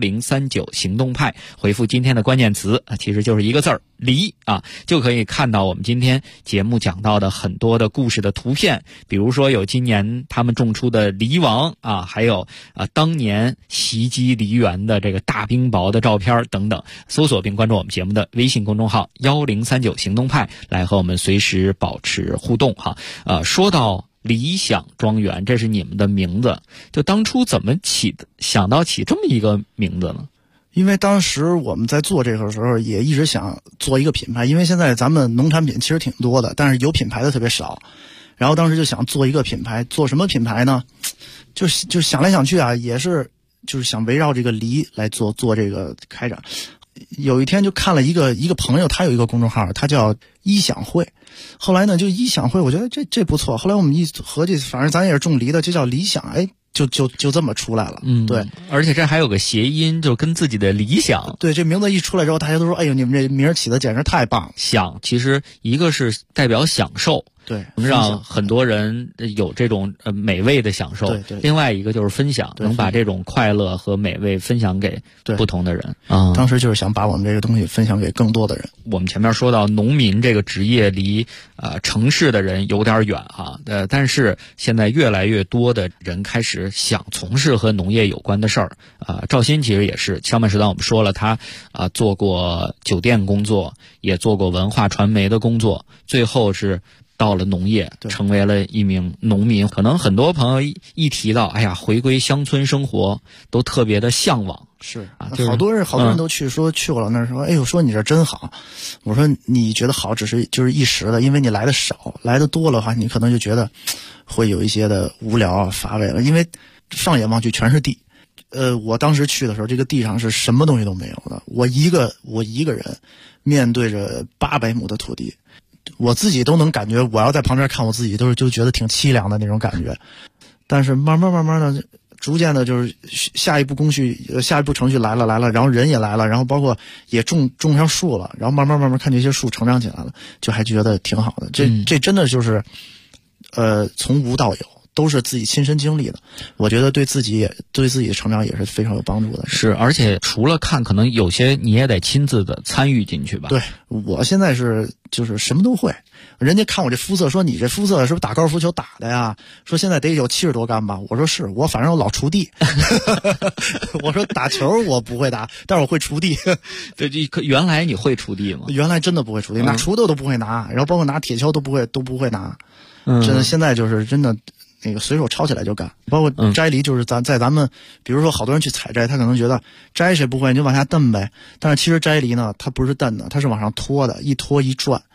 1039行动派，回复今天的关键词，其实就是一个字儿梨啊，就可以看到我们今天节目讲到的很多的故事的图片，比如说有今年他们种出的梨王啊，还有当年袭击梨园的这个大冰雹的照片等等。搜索并关注我们节目的微信公众号1039行动派，来和我们随时保持互动哈。说到理想庄园，这是你们的名字，就当初怎么想到起这么一个名字呢？ 因为当时我们在做这个时候也一直想做一个品牌，因为现在咱们农产品其实挺多的，但是有品牌的特别少。然后当时就想做一个品牌，做什么品牌呢？就想来想去啊，也是就是想围绕这个梨来做这个开展。有一天就看了一个朋友，他有一个公众号，他叫一享会。后来呢，就一享会，我觉得这不错。后来我们一合计，反正咱也是种梨的，就叫理想，哎，就这么出来了。对， 而且这还有个谐音，就跟自己的理想。 对，这名字一出来之后，大家都说，哎呦，你们这名儿起的简直太棒了。 享其实一个是代表享受。 对， 让很多人有这种美味的享受。 对， 另外一个就是分享，能把这种快乐和美味分享给不同的人。 当时就是想把我们这个东西分享给更多的人。 我们前面说到农民这个职业离城市的人有点远哈，但是现在越来越多的人开始想从事和农业有关的事儿。赵鑫其实也是，上半时段我们说了，他做过酒店工作，也做过文化传媒的工作，最后是到了农业，成为了一名农民。可能很多朋友一提到，哎呀，回归乡村生活，都特别的向往。 是啊，好多人都去过了那儿，说，哎呦，说你这真好。我说你觉得好，就是一时的，因为你来的少，来的多了的话，你可能就觉得会有一些的无聊啊、乏味了，因为放眼望去全是地。我当时去的时候，这个地上是什么东西都没有的，我一个人面对着800亩的土地。我自己都能感觉，我要在旁边看我自己，就觉得挺凄凉的那种感觉。但是慢慢的，逐渐的，就是下一步程序来了，然后人也来了，然后包括也种上树了，然后慢慢看这些树成长起来了，就还觉得挺好的。这真的就是，从无到有。都是自己亲身经历的，我觉得对自己的成长也是非常有帮助的。 是，而且除了看，可能有些你也得亲自的参与进去吧。 对，我现在就是什么都会。人家看我这肤色，说你这肤色是不是打高尔夫球打的呀？说现在得有70多杆吧？我说是，我反正我老锄地。我说打球我不会打，但是我会锄地。 对，原来你会锄地吗？ 原来真的不会锄地，拿锄头都不会拿，然后包括拿铁锹都不会拿。真的，现在就是真的。那个随手抄起来就干，包括摘梨，就是在咱们，比如说好多人去采摘，他可能觉得摘谁不会，你就往下蹬呗。但是其实摘梨呢，它不是蹬的，它是往上拖的，一拖一转，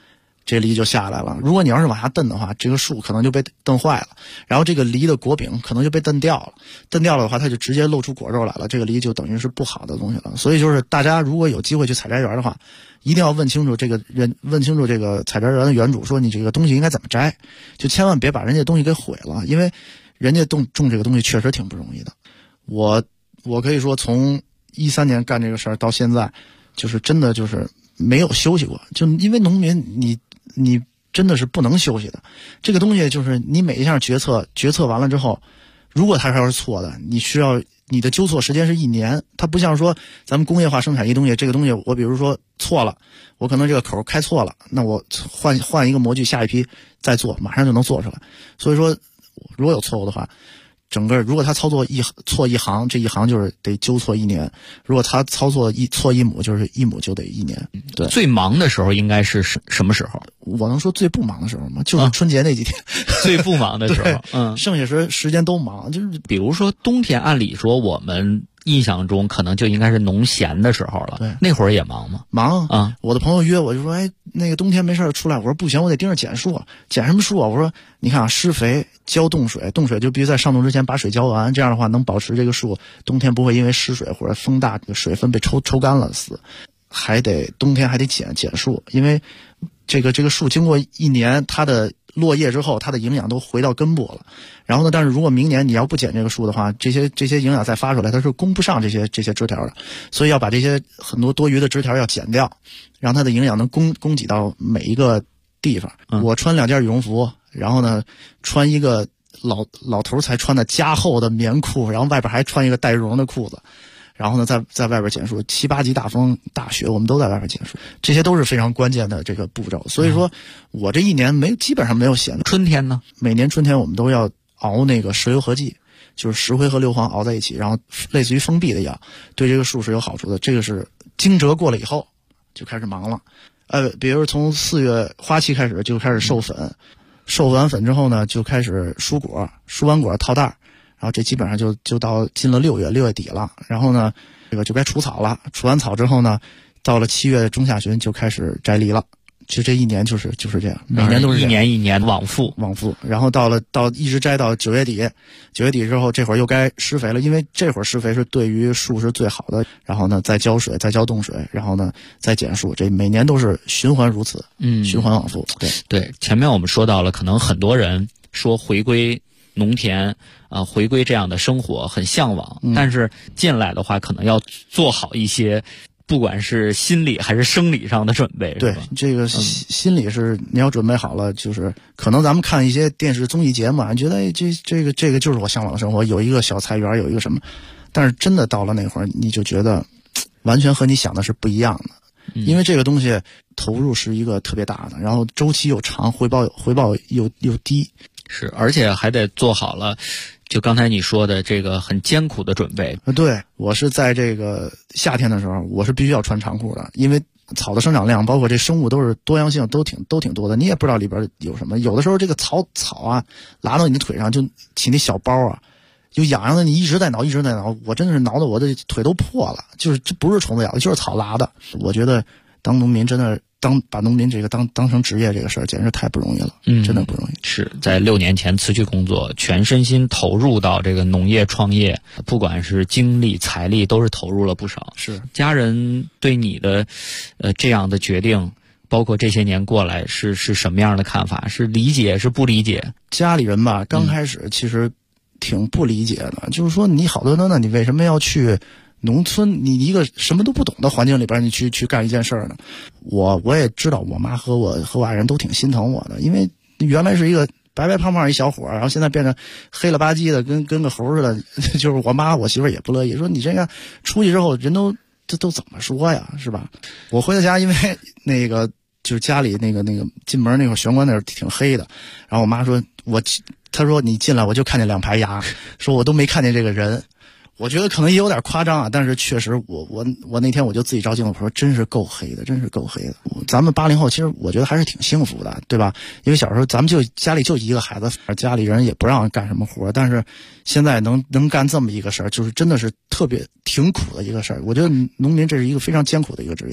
这梨就下来了。如果你要是往下蹬的话，这个树可能就被蹬坏了，然后这个梨的果柄可能就被蹬掉了。蹬掉了的话，它就直接露出果肉来了，这个梨就等于是不好的东西了。所以就是大家如果有机会去采摘园的话，一定要问清楚这个采摘园的园主，说你这个东西应该怎么摘，就千万别把人家东西给毁了，因为人家种这个东西确实挺不容易的。我可以说从13年干这个事儿到现在，就是真的就是没有休息过，就因为农民你真的是不能休息的。这个东西就是你每一项决策完了之后，如果它要是错的，你的纠错时间是1年。它不像说咱们工业化生产一东西，这个东西我比如说错了，我可能这个口开错了，那我换一个模具，下一批再做，马上就能做出来。所以说如果有错误的话，如果他操作错一行，这一行就是得纠错1年；如果他操作错一亩，就是一亩就得1年。对， 最忙的时候应该是什么时候？ 我能说最不忙的时候吗？就是春节那几天， 最不忙的时候。 剩下时间都忙。就是比如说冬天，按理说我们印象中可能就应该是农闲的时候了。 对， 那会儿也忙吗？ 忙啊！我的朋友约我就说，那个冬天没事出来。我说不行，我得盯着剪树。剪什么树啊？我说你看啊，施肥、浇冻水，冻水就必须在上冻之前把水浇完，这样的话能保持这个树冬天不会因为湿水或者风大，这个水分被抽干了死。冬天还得剪树，因为这个树经过1年，它的落叶之后，它的营养都回到根部了。然后呢，但是如果明年你要不剪这个树的话，这些营养再发出来，它是供不上这些枝条的，所以要把这些很多多余的枝条要剪掉，让它的营养能供给到每一个地方。我穿2件羽绒服，然后呢穿一个老头才穿的加厚的棉裤，然后外边还穿一个带绒的裤子。然后呢，在外边剪树，7、8级大风大雪，我们都在外边剪树，这些都是非常关键的这个步骤。所以说，我这1年基本上没有闲的。 春天呢？ 每年春天我们都要熬那个石油合剂，就是石灰和硫磺熬在一起，然后类似于封闭的药，对这个树是有好处的。这个是惊蛰过了以后就开始忙了。比如从4月花期开始就开始授粉，授完粉之后呢，就开始疏果，疏完果套袋。然后这基本上就到进了6月底了，然后呢，这个就该除草了。除完草之后呢，到了7月中下旬就开始摘梨了。就这1年就是这样，每年都是一年往复， 然后一直摘到9月底，9月底之后这会儿又该施肥了，因为这会儿施肥是对于树是最好的。然后呢，再浇水，再浇冻水，然后呢再剪树，这每年都是循环如此，循环往复。 对，前面我们说到了，可能很多人说回归农田回归这样的生活很向往，但是进来的话可能要做好一些不管是心理还是生理上的准备。 对，这个心理是你要准备好了，就是可能咱们看一些电视综艺节目，觉得这个就是我向往的生活，有一个小菜园，有一个什么，但是真的到了那会儿你就觉得完全和你想的是不一样的。因为这个东西投入是一个特别大的，然后周期又长，回报又低。 是，而且还得做好了就刚才你说的这个很艰苦的准备。 对，我是在这个夏天的时候，我是必须要穿长裤的，因为草的生长量包括这生物都是多样性都挺多的，你也不知道里边有什么。有的时候这个草啊拉到你的腿上就起那小包啊，就痒痒的，你一直在挠，我真的是挠的我的腿都破了。就是这不是虫子咬的，就是草拉的。我觉得当农民真的把农民这个当成职业这个事儿，简直太不容易了，真的不容易。 是在6年前辞去工作，全身心投入到这个农业创业，不管是精力财力都是投入了不少。 是家人对你的这样的决定，包括这些年过来是什么样的看法？是理解是不理解？ 家里人吧，刚开始其实挺不理解的，就是说你好端端的，你为什么要去农村，你一个什么都不懂的环境里边，你去干一件事儿呢？我也知道，我妈和我爱人都挺心疼我的，因为原来是一个白白胖胖一小伙，然后现在变成黑了吧唧的，跟个猴似的。就是我媳妇也不乐意，说你这个出去之后人都怎么说呀，是吧？我回到家，因为那个就是家里那个进门那块玄关那儿挺黑的，然后我妈说她说你进来我就看见2排牙，说我都没看见这个人。我觉得可能也有点夸张啊，但是确实我那天我就自己照镜子，我说真是够黑的。咱们80后其实我觉得还是挺幸福的，对吧？因为小时候咱们就家里就一个孩子，家里人也不让干什么活，但是现在能干这么一个事儿，就是真的是特别挺苦的一个事儿。我觉得农民这是一个非常艰苦的一个职业。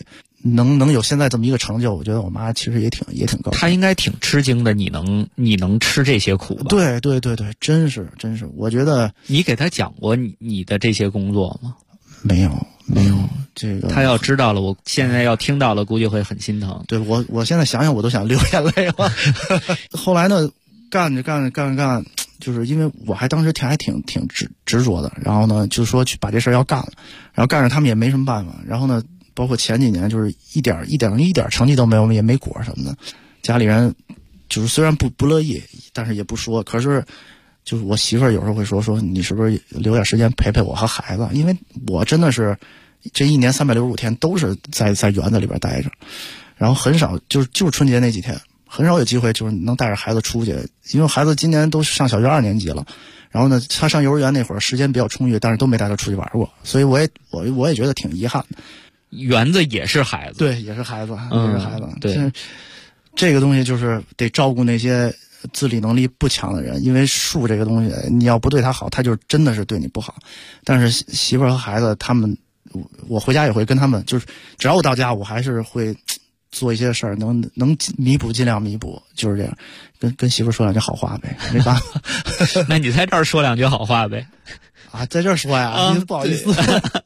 能有现在这么一个成就，我觉得我妈其实也挺高兴。 她应该挺吃惊的，你能吃这些苦吧？ 对，真是，我觉得你给她讲过你的这些工作吗？ 没有，这个她要知道了，我现在要听到了，估计会很心疼。 对，我现在想想我都想流眼泪了。后来呢，干，就是因为我还当时还挺执着的，然后呢，就说去把这事儿要干了，然后干着他们也没什么办法，然后呢，包括前几年就是一点成绩都没有，也没果什么的，家里人就是虽然不乐意，但是也不说，可是就是我媳妇儿有时候会说你是不是留点时间陪陪我和孩子，因为我真的是这一年365天都是在园子里边待着，然后很少就是春节那几天很少有机会就是能带着孩子出去，因为孩子今年都上小学2年级了，然后呢他上幼儿园那会儿时间比较充裕，但是都没带他出去玩过，所以我也觉得挺遗憾的。 园子也是孩子， 对，也是孩子， 对， 这个东西就是得照顾那些自理能力不强的人，因为树这个东西你要不对他好，他就真的是对你不好。但是媳妇儿和孩子他们，我回家也会跟他们，就是只要我到家我还是会做一些事儿，能弥补尽量弥补，就是这样，跟媳妇儿说两句好话呗，没办法。 那你在这儿说两句好话呗？ 啊，在这儿说呀，不好意思。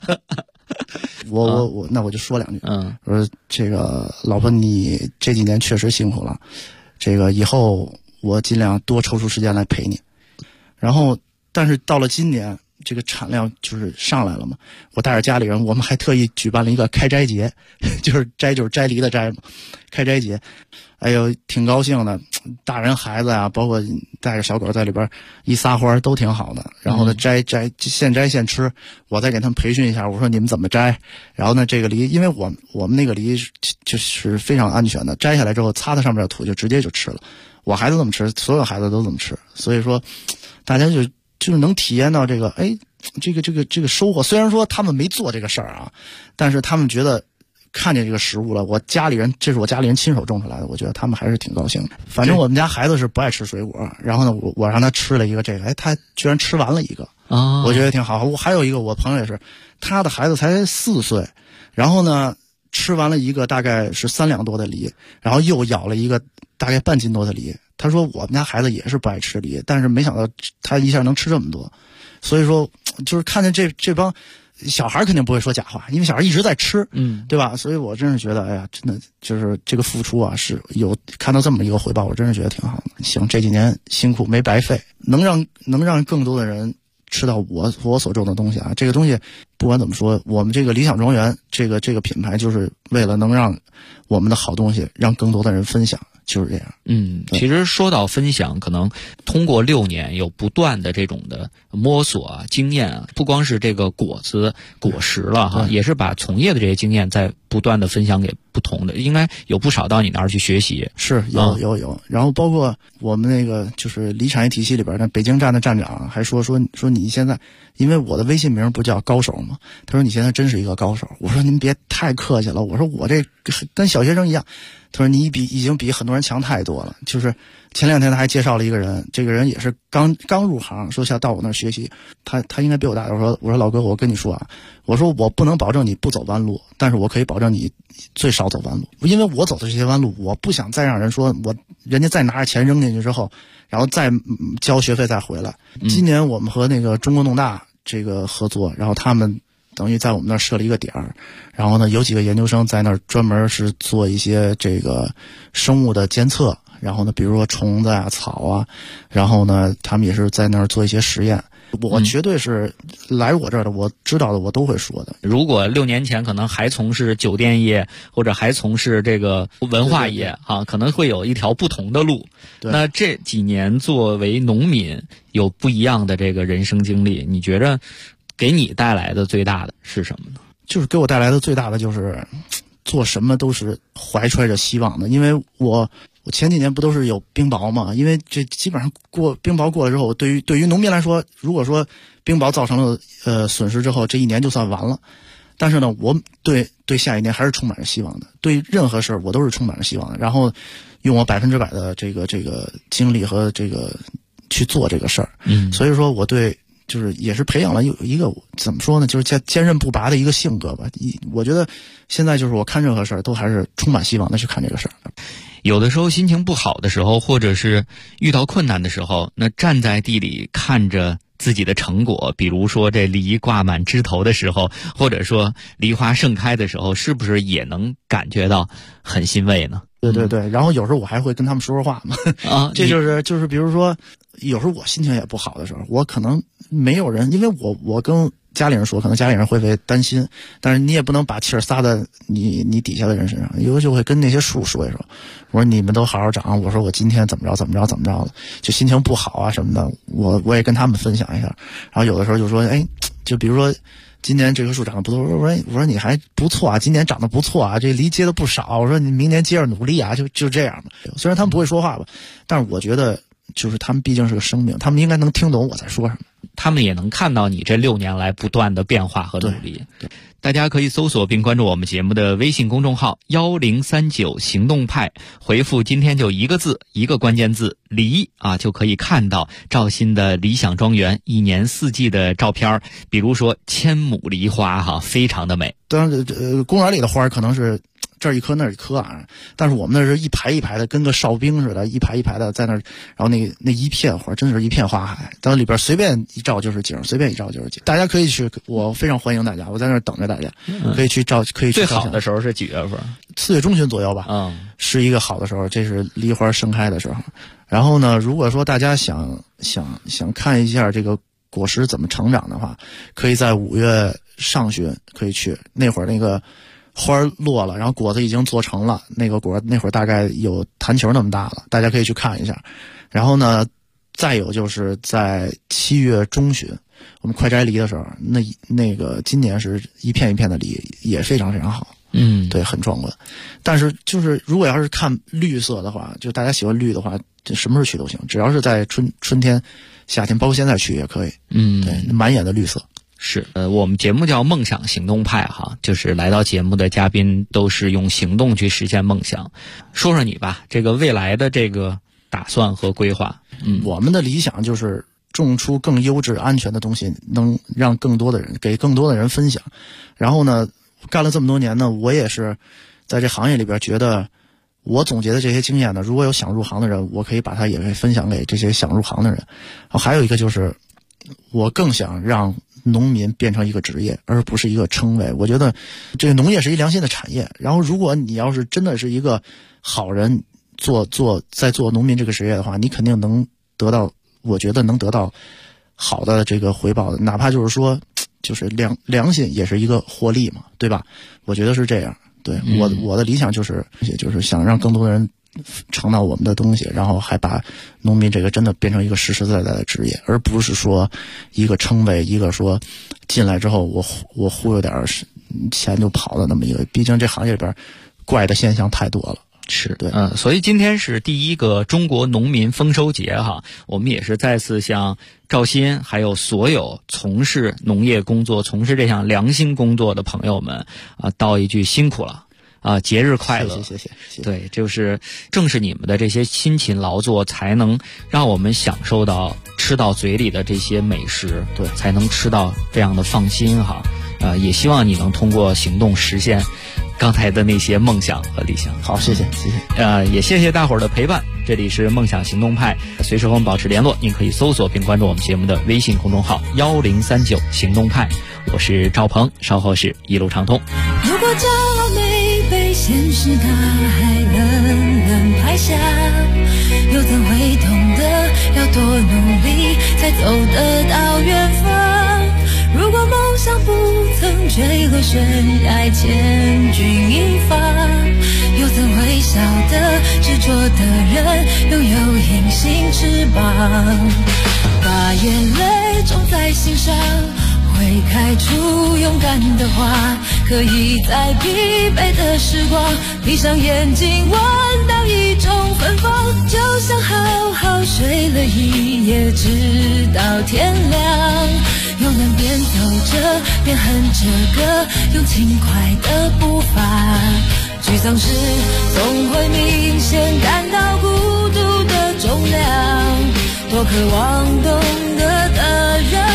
那我就说两句。我说这个老婆，你这几年确实辛苦了，这个以后我尽量多抽出时间来陪你。然后，但是到了今年，这个产量就是上来了嘛，我带着家里人，我们还特意举办了一个开斋节，就是斋梨的斋嘛，开斋节。哎呦，挺高兴的，大人孩子啊，包括带着小狗在里边一撒欢都挺好的。然后呢，现摘现吃，我再给他们培训一下，我说你们怎么摘。然后呢，这个梨，因为我们那个梨就是非常安全的，摘下来之后擦它上面的土就直接就吃了。我孩子这么吃，所有孩子都这么吃，所以说大家就是能体验到这个，哎，这个收获。虽然说他们没做这个事儿啊，但是他们觉得看见这个食物了，这是我家里人亲手种出来的，我觉得他们还是挺高兴的。反正我们家孩子是不爱吃水果，然后呢，我让他吃了一个这个，哎，他居然吃完了一个，我觉得挺好。我还有一个我朋友也是，他的孩子才4岁，然后呢吃完了一个大概是3两多的梨，然后又咬了一个大概半斤多的梨。他说我们家孩子也是不爱吃梨，但是没想到他一下能吃这么多，所以说就是看见这帮小孩肯定不会说假话，因为小孩一直在吃，对吧？所以我真是觉得，哎呀，真的就是这个付出啊，是有看到这么一个回报，我真是觉得挺好的。行，这几年辛苦没白费，能让更多的人吃到我所种的东西啊。这个东西不管怎么说，我们这个理想庄园这个品牌就是为了能让我们的好东西让更多的人分享。就是这样。 其实说到分享，可能通过6年有不断的这种的摸索啊、经验啊，不光是这个果实了哈，也是把从业的这些经验在不断的分享给不同的，应该有不少到你那儿去学习。 是有，然后包括我们那个就是梨产业体系里边的北京站的站长还说你现在，因为我的微信名不叫高手吗？他说你现在真是一个高手。我说您别太客气了，我说我这跟小学生一样。他说你已经比很多人强太多了。就是前2天他还介绍了一个人，这个人也是刚入行，说想到我那儿学习，他应该比我大。我说老哥，我跟你说啊，我说我不能保证你不走弯路，但是我可以保证你最少走弯路，因为我走的这些弯路，我不想再让人说人家再拿着钱扔进去之后，然后再交学费再回来。今年我们和那个中国农大这个合作，然后他们等于在我们那儿设了一个点儿，然后呢有几个研究生在那儿专门是做一些这个生物的监测，然后呢比如说虫子啊、草啊，然后呢他们也是在那儿做一些实验。我绝对是来我这儿的，我知道的我都会说的。 如果6年前可能还从事酒店业或者还从事这个文化业可能会有一条不同的路。那这几年作为农民有不一样的这个人生经历，你觉着给你带来的最大的是什么呢？ 就是给我带来的最大的就是做什么都是怀揣着希望的。因为我前几年不都是有冰雹嘛，因为这基本上冰雹过了之后，对于农民来说，如果说冰雹造成了损失之后，这一年就算完了。但是呢，我对下一年还是充满着希望的，对任何事儿我都是充满着希望的，然后用我100%的这个精力和这个去做这个事儿。所以说我对就是也是培养了一个怎么说呢，就是坚韧不拔的一个性格吧。我觉得现在就是我看任何事儿都还是充满希望的去看这个事儿。 有的时候心情不好的时候，或者是遇到困难的时候，那站在地里看着自己的成果，比如说这梨挂满枝头的时候，或者说梨花盛开的时候，是不是也能感觉到很欣慰呢？ 对对对，然后有时候我还会跟他们说话嘛，这就是比如说有时候我心情也不好的时候，我可能没有人，因为我跟家里人说，可能家里人会担心，但是你也不能把气儿撒在你底下的人身上，有的就会跟那些树说一说，我说你们都好好长，我说我今天怎么着的，就心情不好啊什么的，我也跟他们分享一下，然后有的时候就说，哎，就比如说今年这棵树长得不错，我说你还不错啊，今年长得不错啊，这梨结的不少，我说你明年接着努力啊，就这样吧。虽然他们不会说话吧，但是我觉得就是他们毕竟是个生命，他们应该能听懂我在说什么， 他们也能看到你这6年来不断的变化和努力。对，大家可以搜索并关注我们节目的微信公众号1039行动派，回复今天就一个字，一个关键字梨啊，就可以看到赵鑫的理想庄园1年4季的照片，比如说1000亩梨花哈，非常的美。 当然公园里的花可能是这儿一棵那儿一棵啊，但是我们那是一排一排的，跟个哨兵似的，一排一排的在那儿，然后那一片花真是一片花海，到里边随便一照就是景，随便一照就是景。大家可以去，我非常欢迎大家，我在那儿等着大家，可以去照，可以去。 最好的时候是几月份 ？4月中旬左右吧，是一个好的时候，这是梨花盛开的时候。然后呢，如果说大家想看一下这个果实怎么成长的话，可以在5月上旬可以去，那会儿那个花落了，然后果子已经做成了，那个果那会儿大概有弹球那么大了，大家可以去看一下。然后呢，再有就是在7月中旬我们快摘梨的时候，那个今年是一片一片的梨，也非常非常好，对，很壮观。但是就是如果要是看绿色的话，就大家喜欢绿的话，这什么时候去都行，只要是在春天夏天，包括现在去也可以，对，满眼的绿色。 是，我们节目叫梦想行动派哈，就是来到节目的嘉宾都是用行动去实现梦想。说说你吧，这个未来的这个打算和规划。 我们的理想就是种出更优质安全的东西，能让更多的人给更多的人分享。然后呢，干了这么多年呢，我也是在这行业里边觉得我总结的这些经验呢，如果有想入行的人，我可以把它也可以分享给这些想入行的人。还有一个就是我更想让农民变成一个职业，而不是一个称谓。我觉得这个农业是一良心的产业，然后如果你要是真的是一个好人，在做农民这个职业的话，你肯定能得到，我觉得能得到好的这个回报的，哪怕就是说就是良心也是一个获利嘛，对吧？我觉得是这样。对，我的理想就是想让更多的人尝到我们的东西，然后还把农民这个真的变成一个实实在在的职业，而不是说一个称谓，一个说进来之后我忽悠点钱就跑的那么一个。毕竟这行业里边怪的现象太多了。 是，对，所以今天是第一个中国农民丰收节哈，我们也是再次向赵鑫还有所有从事农业工作、从事这项良心工作的朋友们道一句辛苦了。节日快乐！ 谢谢。 对，就是正是你们的这些辛勤劳作，才能让我们享受到吃到嘴里的这些美食， 对， 才能吃到这样的放心哈。也希望你能通过行动实现刚才的那些梦想和理想。 好，谢谢。 也谢谢大伙儿的陪伴。这里是梦想行动派，随时和我们保持联络，您可以搜索并关注我们节目的微信公众号1039行动派。我是赵鹏，稍后是一路畅通。 如果骄傲没被现实大海冷冷拍下，又怎会懂得要多努力才走得到远方？如果梦想不曾坠落悬崖，千钧一发，又怎会晓得执着的人拥有隐形翅膀？把眼泪种在心上，会开出勇敢的花，可以在疲惫的时光闭上眼睛闻到一种芬芳，就像好好睡了一夜直到天亮，又能边走着边哼着歌，用轻快的步伐。沮丧时总会明显感到孤独的重量，多渴望懂得的人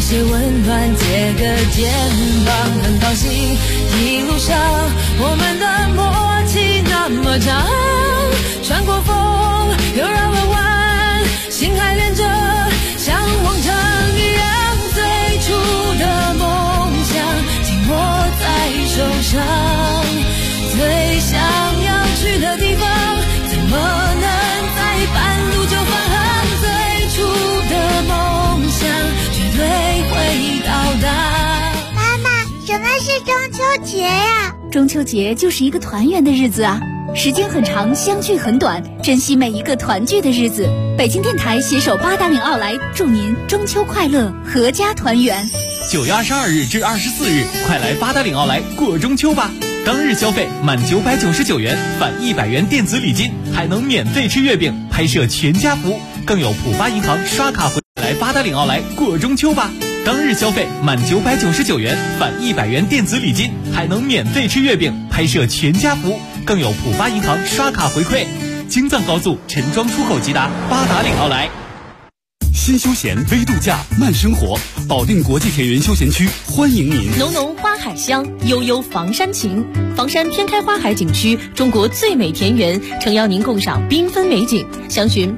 些温暖，借个肩膀，很高兴一路上我们的默契那么长，穿过风又绕了弯，心还连着，像往常一样，最初的梦想紧握在手上，最想要去的地方，怎么能在半路就返航？最初的梦想绝对会到达。 妈妈，什么是中秋节呀？ 中秋节就是一个团圆的日子啊，时间很长，相聚很短，珍惜每一个团聚的日子。北京电台携手八达岭奥莱，祝您中秋快乐，阖家团圆。 9月22日至24日，快来八达岭奥莱过中秋吧！当日消费满999元返100元电子礼金，还能免费吃月饼，拍摄全家福，更有浦发银行刷卡回来八达岭奥莱过中秋吧！当日消费满999元返100元电子礼金，还能免费吃月饼，拍摄全家福，更有浦发银行刷卡回馈。京藏高速陈庄出口即达八达岭奥莱。 新休闲微度假慢生活，保定国际田园休闲区欢迎您。 浓浓花海香，悠悠房山情。房山天开花海景区，中国最美田园，诚邀您共赏缤纷美景。详询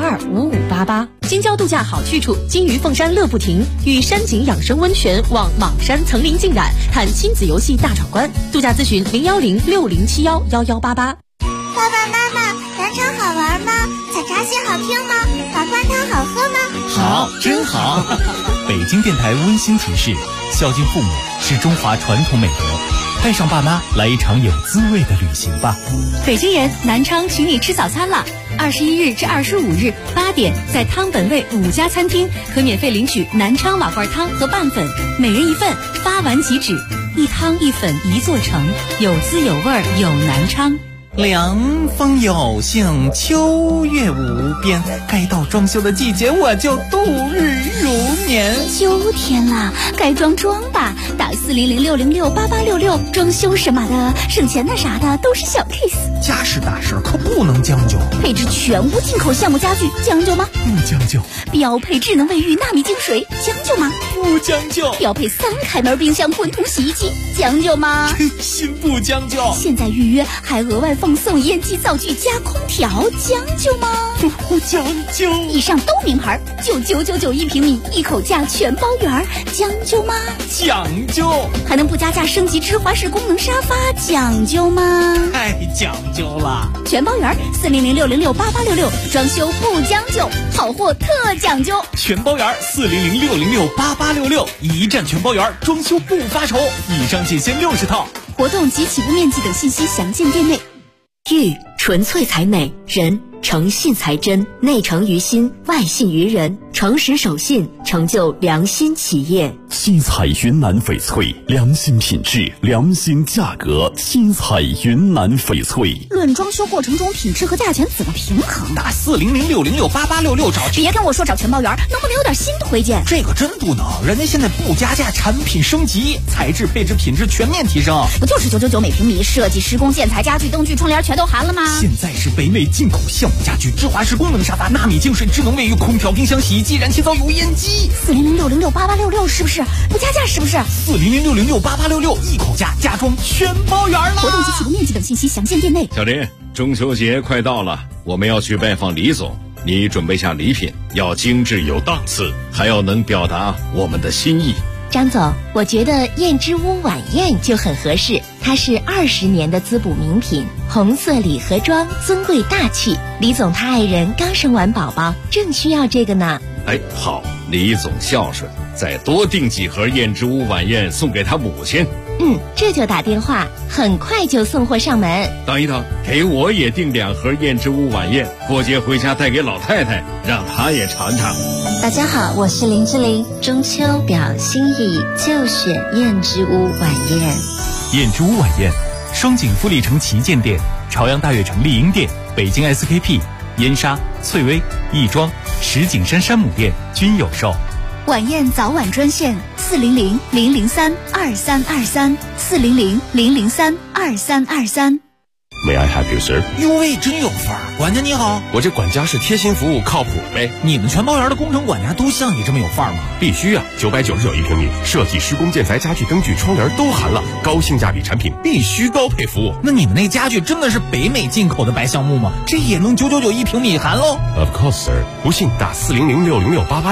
83625588。京郊度假好去处，金鱼凤山乐不停，与山景养生温泉望莽山层林尽染，探亲子游戏大闯关。度假咨询01060711188。 爸爸妈妈，南城好玩吗？采茶戏好听吗？瓦罐汤好喝吗？ 好，真好。北京电台温馨提示：孝敬父母是中华传统美德，带上爸妈来一场有滋味的旅行吧。 北京人，南昌请你吃早餐了。21日至25日8点，在汤本味5家餐厅可免费领取南昌瓦罐汤和拌粉，每人1份，发完即止。一汤一粉一座城，有滋有味有南昌。 凉风有幸，秋月无边，该到装修的季节，我就度日如年。 秋天啦，该装吧，打400-606-8866，装修什么的，省钱的啥的都是小 case。 家事大事可不能将就， 配置全屋进口橡木家具，将就吗？ 不将就。 标配智能卫浴纳米净水，将就吗？ 不将就。 标配3开门冰箱混同洗衣机，将就吗？ 真心不将就。 现在预约还额外放送烟机灶具加空调，将就吗？ 不将就。 以上都名牌，99991平米，一口价全包圆，将就吗？ 讲究。 还能不加价升级芝华士功能沙发，讲究吗？ 太讲究了。 全包圆，400-606-8866，装修不将就，好货特讲究。 全包圆，400-606-8866，一站全包圆，装修不发愁。以上仅限60套。 活动及起步面积等信息详见店内。 玉纯粹才美，人诚信才真，内诚于心，外信于人，诚实守信，成就良心企业。 新彩云南翡翠，良心品质，良心价格。新彩云南翡翠。 论装修过程中品质和价钱怎么平衡？ 打400-606-8866找。 别跟我说找全包圆，能不能有点新推荐？ 这个真不能，人家现在不加价，产品升级，材质、配置、品质全面提升。 不就是999每平米，设计、施工、建材、家具、灯具、窗帘全都含了吗？ 现在是北美进口橡木家具、芝华士功能沙发、纳米净水、智能卫浴、空调、冰箱、洗衣机、燃气灶、油烟机。 400-606-8866是不是？不加价是不是 ？400-606-8866，一口价，家装全包圆了。 活动及起步面积等信息详见店内。 小林，中秋节快到了，我们要去拜访李总，你准备下礼品，要精致有档次，还要能表达我们的心意。 张总，我觉得燕之屋晚宴就很合适，它是20年的滋补名品，红色礼盒装，尊贵大气。李总他爱人刚生完宝宝，正需要这个呢。 哎，好，李总孝顺，再多订几盒燕之屋晚宴送给他母亲。 这就打电话，很快就送货上门。 等一等，给我也订2盒燕之屋晚宴，过节回家带给老太太，让她也尝尝。 大家好，我是林志玲，中秋表心意就选燕之屋晚宴。 燕之屋晚宴，双井富力城旗舰店、朝阳大悦城丽婴店、北京 SKP、燕莎、翠微、亦庄、石景山山姆店均有售。 晚宴早晚专线400-003-2323，400-003-2323。 May I help you, sir？ 哟喂，真有范儿！管家你好， 我这管家是贴心服务，靠谱呗。 你们全包园的工程管家都像你这么有范儿吗？ 必须啊！999一平米，设计、施工、建材、家具、灯具、窗帘都含了，高性价比产品，必须高配服务。 那你们那家具真的是北美进口的白橡木吗？这也能999一平米含喽 ？Of course, sir。不信打400606888。